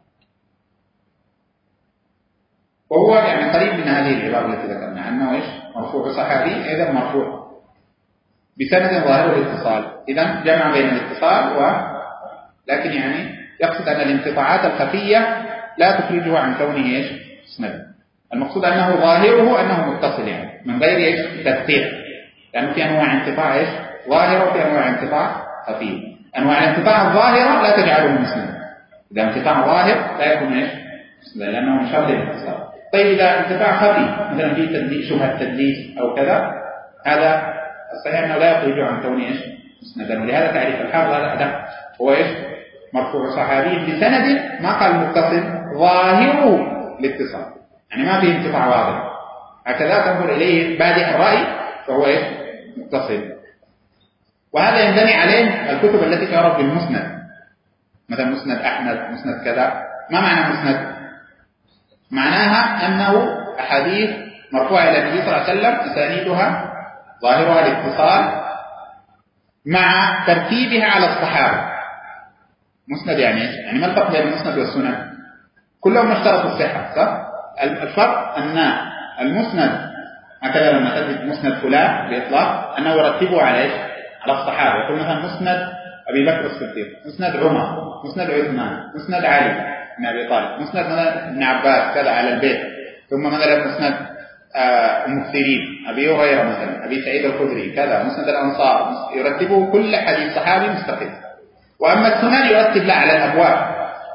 وهو يعني قريب من هذه العبارة التي ذكرنا أنه إيش؟ مرفوع صحابي أيضا مرفوع بسند ظاهره الاتصال. إذن جمع بين الاتصال لكن يعني يقصد أن الانقطاعات الخفية لا تخرجه عن كونه إيش؟ مسند. المقصود أنه ظاهره أنه متصل، يعني من غير إيش؟ تدقيق، لأنه في أنواع انقطاع إيش؟ ظاهرة وفي أنواع انقطاع خفية. أنواع الانقطاع الظاهرة لا تجعله مسند، إذا انقطاع ظاهر لا يكون إيش؟ مسند، لأنه من شرط الاتصال. طيب إذا انقطاع خفي مثلا في تدليس، شبهة تدليس أو كذا، هذا الصحيح أنه لا يخرج عن كونه إيش؟ مسندا. ولهذا تعريف الحافظ هذا أدق، هو إيش؟ مرفوع صحابي بسند، ما قال متصل، ظاهره الاتصال، يعني ما فيه انقطاع واضح، هكذا تنظر إليه بادئ الرأي فهو إيش؟ متصل. وهذا ينبني عليه الكتب التي تعرف بالمسند، مثلا مسند أحمد، مسند كذا. ما معنى مسند؟ معناها أنه أحاديث مرفوعة إلى النبي صلى الله عليه وسلم أسانيدها ظاهرها الاتصال مع ترتيبها على الصحابة. مسند يعني إيش؟ يعني ما الفرق بين المسند والسنن؟ كلهم اشترطوا الصحة، صح؟ الفرق أن المسند هكذا لما تجد مسند فلان بإطلاق أنه يرتبه على إيش؟ على الصحابة. يقول مثلا مسند أبي بكر الصديق، مسند عمر، مسند عثمان، مسند علي بن أبي طالب، مسند مثلا ابن عباس كذا على البيت، ثم مثلا مسند المكثرين أبي هريرة مثلا، أبي سعيد الخدري كذا، مسند الأنصار، يرتبه كل حديث صحابي مستقل. وأما السنن يرتب لا على الأبواب،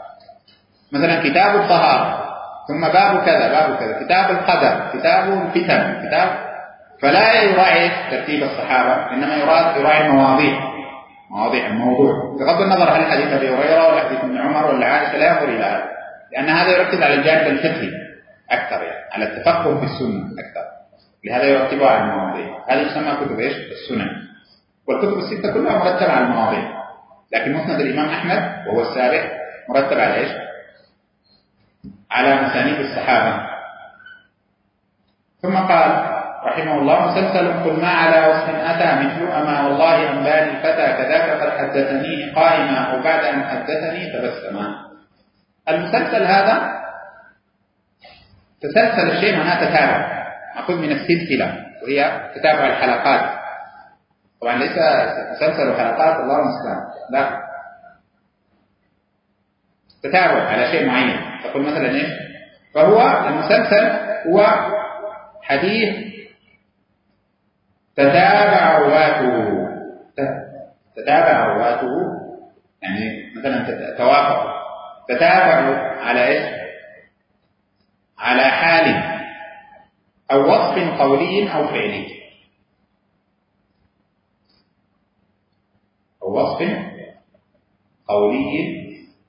مثلا كتاب الطهارة ثم باب كذا باب كذا، كتاب القدر، كتاب الفتن، كتاب، فلا يراعي ترتيب الصحابة، إنما يراعي مواضيع الموضوع، بغض النظر هل حديث أبي هريرة ولا حديث ابن عمر ولا عائشة، لا ينظر إلى هذا، لأن هذا يركز على الجانب الفقهي أكثر، يعني على التفقه في السنة أكثر، لهذا يرتبها على المواضيع. هذه يسمى كتب إيش؟ السنن. والكتب الستة كلها مرتبة على المواضيع، لكن مسند الإمام أحمد وهو السابع مرتب على إيش؟ على مسانيد الصحابة. ثم قال رحمه الله مسلسل قل ما على وصف أتى مثل أما والله أنباني الفتى كذاك قد حدثني قائما أو بعد أن حدثني تبسما. المسلسل هذا تسلسل الشيء معناه تتابع، أخذ من السلسلة وهي تتابع الحلقات، طبعا ليس مسلسل حلقات الله المستعان، لا، تتابع على شيء معين. تقول مثلا إيش؟ فهو المسلسل هو حديث تتابع رواته، يعني مثلا توافق، تتابع على إيش؟ على حال أو وصف قولي أو فعلي، أو وصف قولي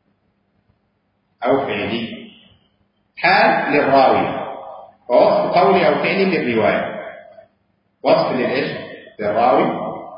أو فعلي، حال للراوي، ووصف قولي أو فعلي للرواية. وصف للإيش؟ للراوي،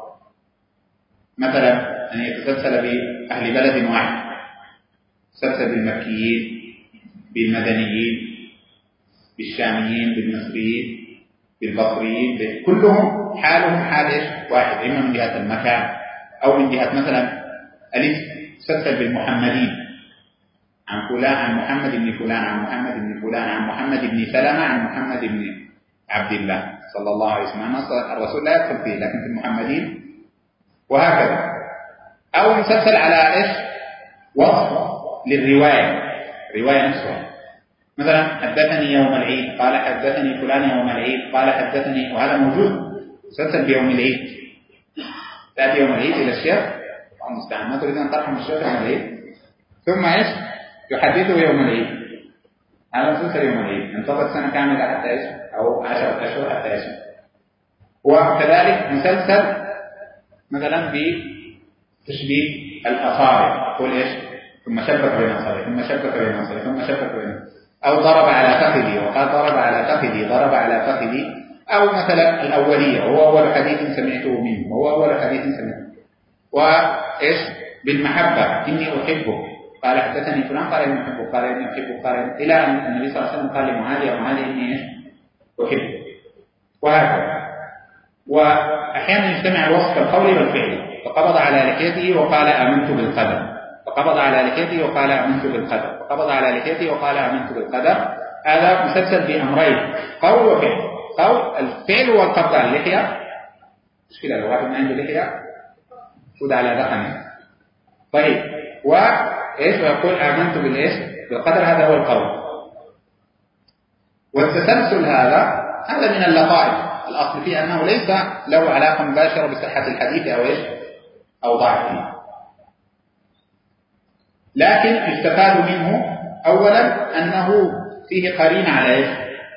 مثلا أن يتسلسل بأهل بلد واحد، يتسلسل بالمكيين، بالمدنيين، بالشاميين، بالمصريين، بالبصريين، كلهم حالهم حال إيش؟ واحد، إما من جهة المكان أو من جهة مثلا الاسم، يتسلسل بالمحمدين، عن فلان عن محمد بن فلان عن محمد بن فلان عن محمد بن سلمة عن محمد بن عبد الله صلى الله عليه وسلم. الرسول لا يدخل فيه لكن في المحمدين، وهكذا. أو مسلسل على إيش؟ وصف للرواية، الرواية نفسها. مثلا حدثني يوم العيد قال حدثني فلان يوم العيد قال حدثني، وهذا موجود مسلسل بيوم العيد. تأتي يوم العيد إلى الشيخ المستعان، ما تريد أن ترحم الشيخ يوم العيد، ثم إيش يحدثه يوم العيد. هذا مسلسل يوم العيد انتظر سنة كاملة حتى إيش، أو 10 أشهر حتى إيش. وكذلك مسلسل مثلا بتشبيه الأصابع، يقول إيش ثم شبك بين أصابعه ثم شبك بين أصابعه ثم شبك بين، أو ضرب على فخذي وقال ضرب على فخذي ضرب على فخذي، أو مثلا الأولية وهو أول حديث سمعته منه وهو أول حديث سمعته، وإيش بالمحبة إني أحبه قال حدثني فلان قال إني أحبه قال إني أحبه قال، إلى أن النبي صلى الله عليه وسلم قال لمعاذ يا معاذ إني إيش أحبه، وهكذا. وأحيانا يجتمع الوصف القولي والفعلي، فقبض على لحيته وقال آمنت بالقدر، فقبض على لحيته وقال آمنت بالقدر، فقبض على لحيته وقال آمنت بالقدر. هذا مسلسل بأمرين قول وفعل. قول الفعل والقبض على اللحية، مشكلة لو واحد ما عنده لحية خد على رقمه. طيب وإيش ويقول آمنت بالإيش بالقدر، هذا هو القول. والتسلسل هذا من اللطائف، الأصل فيه أنه ليس له علاقة مباشرة بصحة الحديث أو إيش أو ضعفه، لكن يستفاد منه أولا أنه فيه قرين على إيش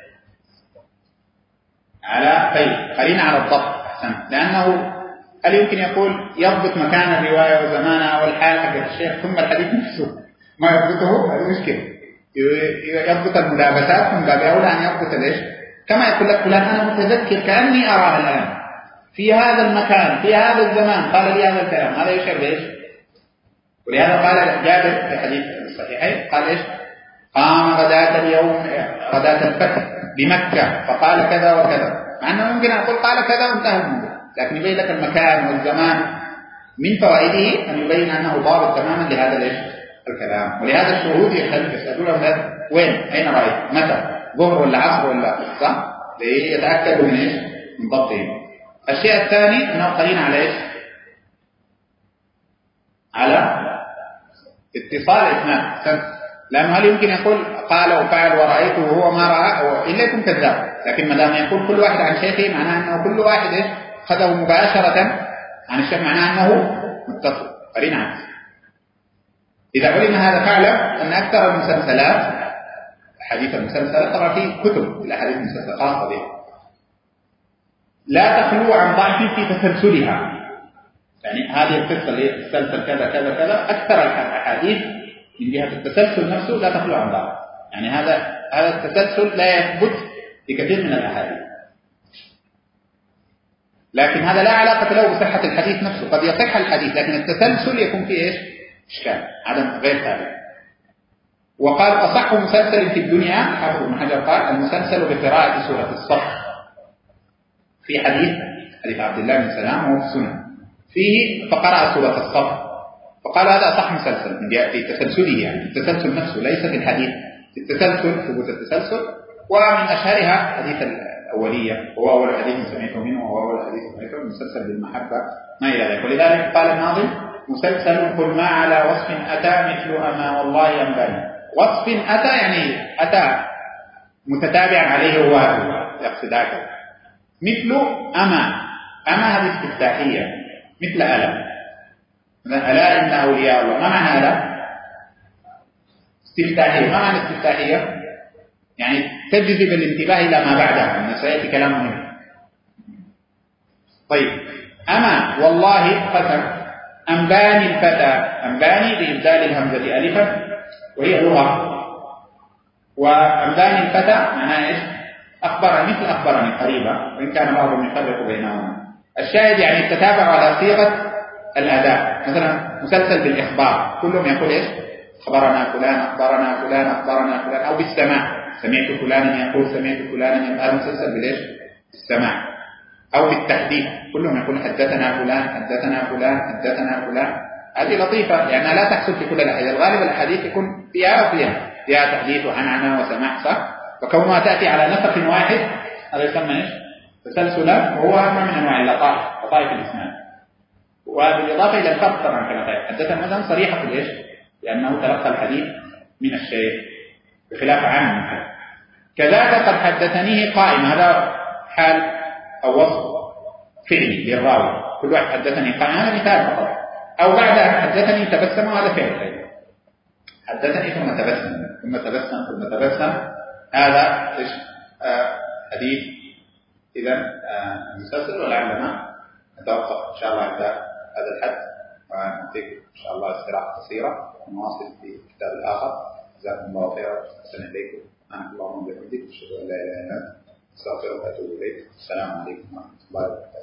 على قرين على الضبط أحسن، لأنه هل يمكن يقول يضبط مكان الرواية وزمانها والحال حق الشيخ ثم الحديث نفسه ما يضبطه؟ هذه مشكلة. يضبط الملابسات من باب أولى أن يضبط الإيش، كما يقول لك فلان أنا متذكر كأني أراه الآن في هذا المكان في هذا الزمان قال لي هذا الكلام، هذا يشير بإيش. ولهذا قال جابر في حديث الصحيحين قال إيش قام غداة اليوم غداة الفتح بمكة فقال كذا وكذا، مع أنه ممكن أن يقول قال كذا وانتهى الموضوع، لكن يبين لك المكان والزمان. من فوائده أن يبين أنه ضابط تماما لهذا الإيش الكلام. ولهذا الشهود يسألون وين أين رأيت متى ظهر ولا عصر ولا صح، ليتأكدوا من إيش من ضبطهم. الشيء الثاني أنه قليل على إيش على اتصال إسناد، لأنه هل يمكن يقول قال وفعل ورأيته وهو ما رأى إلا يكون كذاب، لكن ما دام يقول كل واحد عن شيخه معناه أنه كل واحد إيش خذه مباشرة عن الشيخ، معناه أنه متصل قرين عنه. إذا علم هذا فعلا أن أكثر المسلسلات حديث المسلسلات طبعا في كتب الأحاديث المسلسلة خاصة به لا تخلو عن ضعف في تسلسلها، يعني هذه القصة اللي تسلسل كذا كذا كذا، أكثر الأحاديث من جهة التسلسل نفسه لا تخلو عن ضعف، يعني هذا التسلسل لا يثبت في كثير من الأحاديث، لكن هذا لا علاقة له بصحة الحديث نفسه. قد يصح الحديث لكن التسلسل يكون فيه إيش إشكال عدم غير ثابت. وقال أصح مسلسل في الدنيا حافظ ابن حجر قال المسلسل بقراءة سورة الصف، في حديث عبد الله بن سلام وهو في السنن فيه فقرأ سورة الصف، فقال هذا أصح مسلسل من جهة تسلسله، يعني التسلسل نفسه ليس في الحديث، في التسلسل ثبوت التسلسل. ومن أشهرها حديث الأولية وهو أول حديث سمعته منه وهو أول حديث سمعته مسلسل بالمحبة ما إلى ذلك. ولذلك قال الناظم مسلسل كل ما على وصف أتى مثل أما والله ينبغي، وصف أتى يعني أتى متتابعا عليه هو يقصد هكذا، مثل أما هذه استفتاحية مثل ألا إن أولياء الله، ما معنى ألا؟ استفتاحية. ما معنى استفتاحية؟ يعني تجذب الانتباه إلى ما بعدها، أن سيأتي كلام مهم. طيب أما والله قسم أنباني الفتى، أنباني بإبدال الهمزة ألفا وهي لغة، وأنباني الفتى معناه إيش؟ أخبرني مثل أخبرني قريبا، وإن كان بعضهم يفرق بينهما. الشاهد يعني التتابع على صيغة الأداء، مثلا مسلسل بالإخبار كلهم يقول إيش؟ أخبرنا فلان أخبرنا فلان أخبرنا فلان، أو بالسماع سمعت فلان يقول سمعت فلان يقول، هذا مسلسل بالإيش؟ السماع. أو بالتحديث كلهم يقول حدثنا فلان حدثنا فلان حدثنا فلان. هذه لطيفة لأنها لا تحصل في كل الأحاديث، الغالب الأحاديث يكون فيها تحديث وعنعنة وسماع صح، فكونها تأتي على نسق واحد هذا يسمى إيش؟ تسلسلا، وهو نوع من أنواع لطائف الإسناد. وبالإضافة إلى الفرق طبعا كما تعرف حدثنا مثلا صريحة في الإيش؟ لأنه تلقى الحديث من الشيخ بخلاف عام المحل. كذلك قد حدثنيه قائما، هذا حال أو وصف فعلي للراوي، كل واحد حدثني قائما، هذا مثال فقط. أو بعد أن حدثني تبسم، هذا فعل أيضا، حدثني ثم تبسم ثم تبسم ثم تبسم، هذا حديث إذا مسلسل. ولعلنا نتوقف إن شاء الله عند هذا الحد، ونعطيك إن شاء الله استراحة قصيرة ونواصل في الكتاب الآخر. جزاكم الله خيرا، أحسن إليكم. سبحانك اللهم وبحمدك، أشهد أن لا إله إلا أنت، أستغفرك وأتوب إليك. السلام عليكم ورحمة الله وبركاته.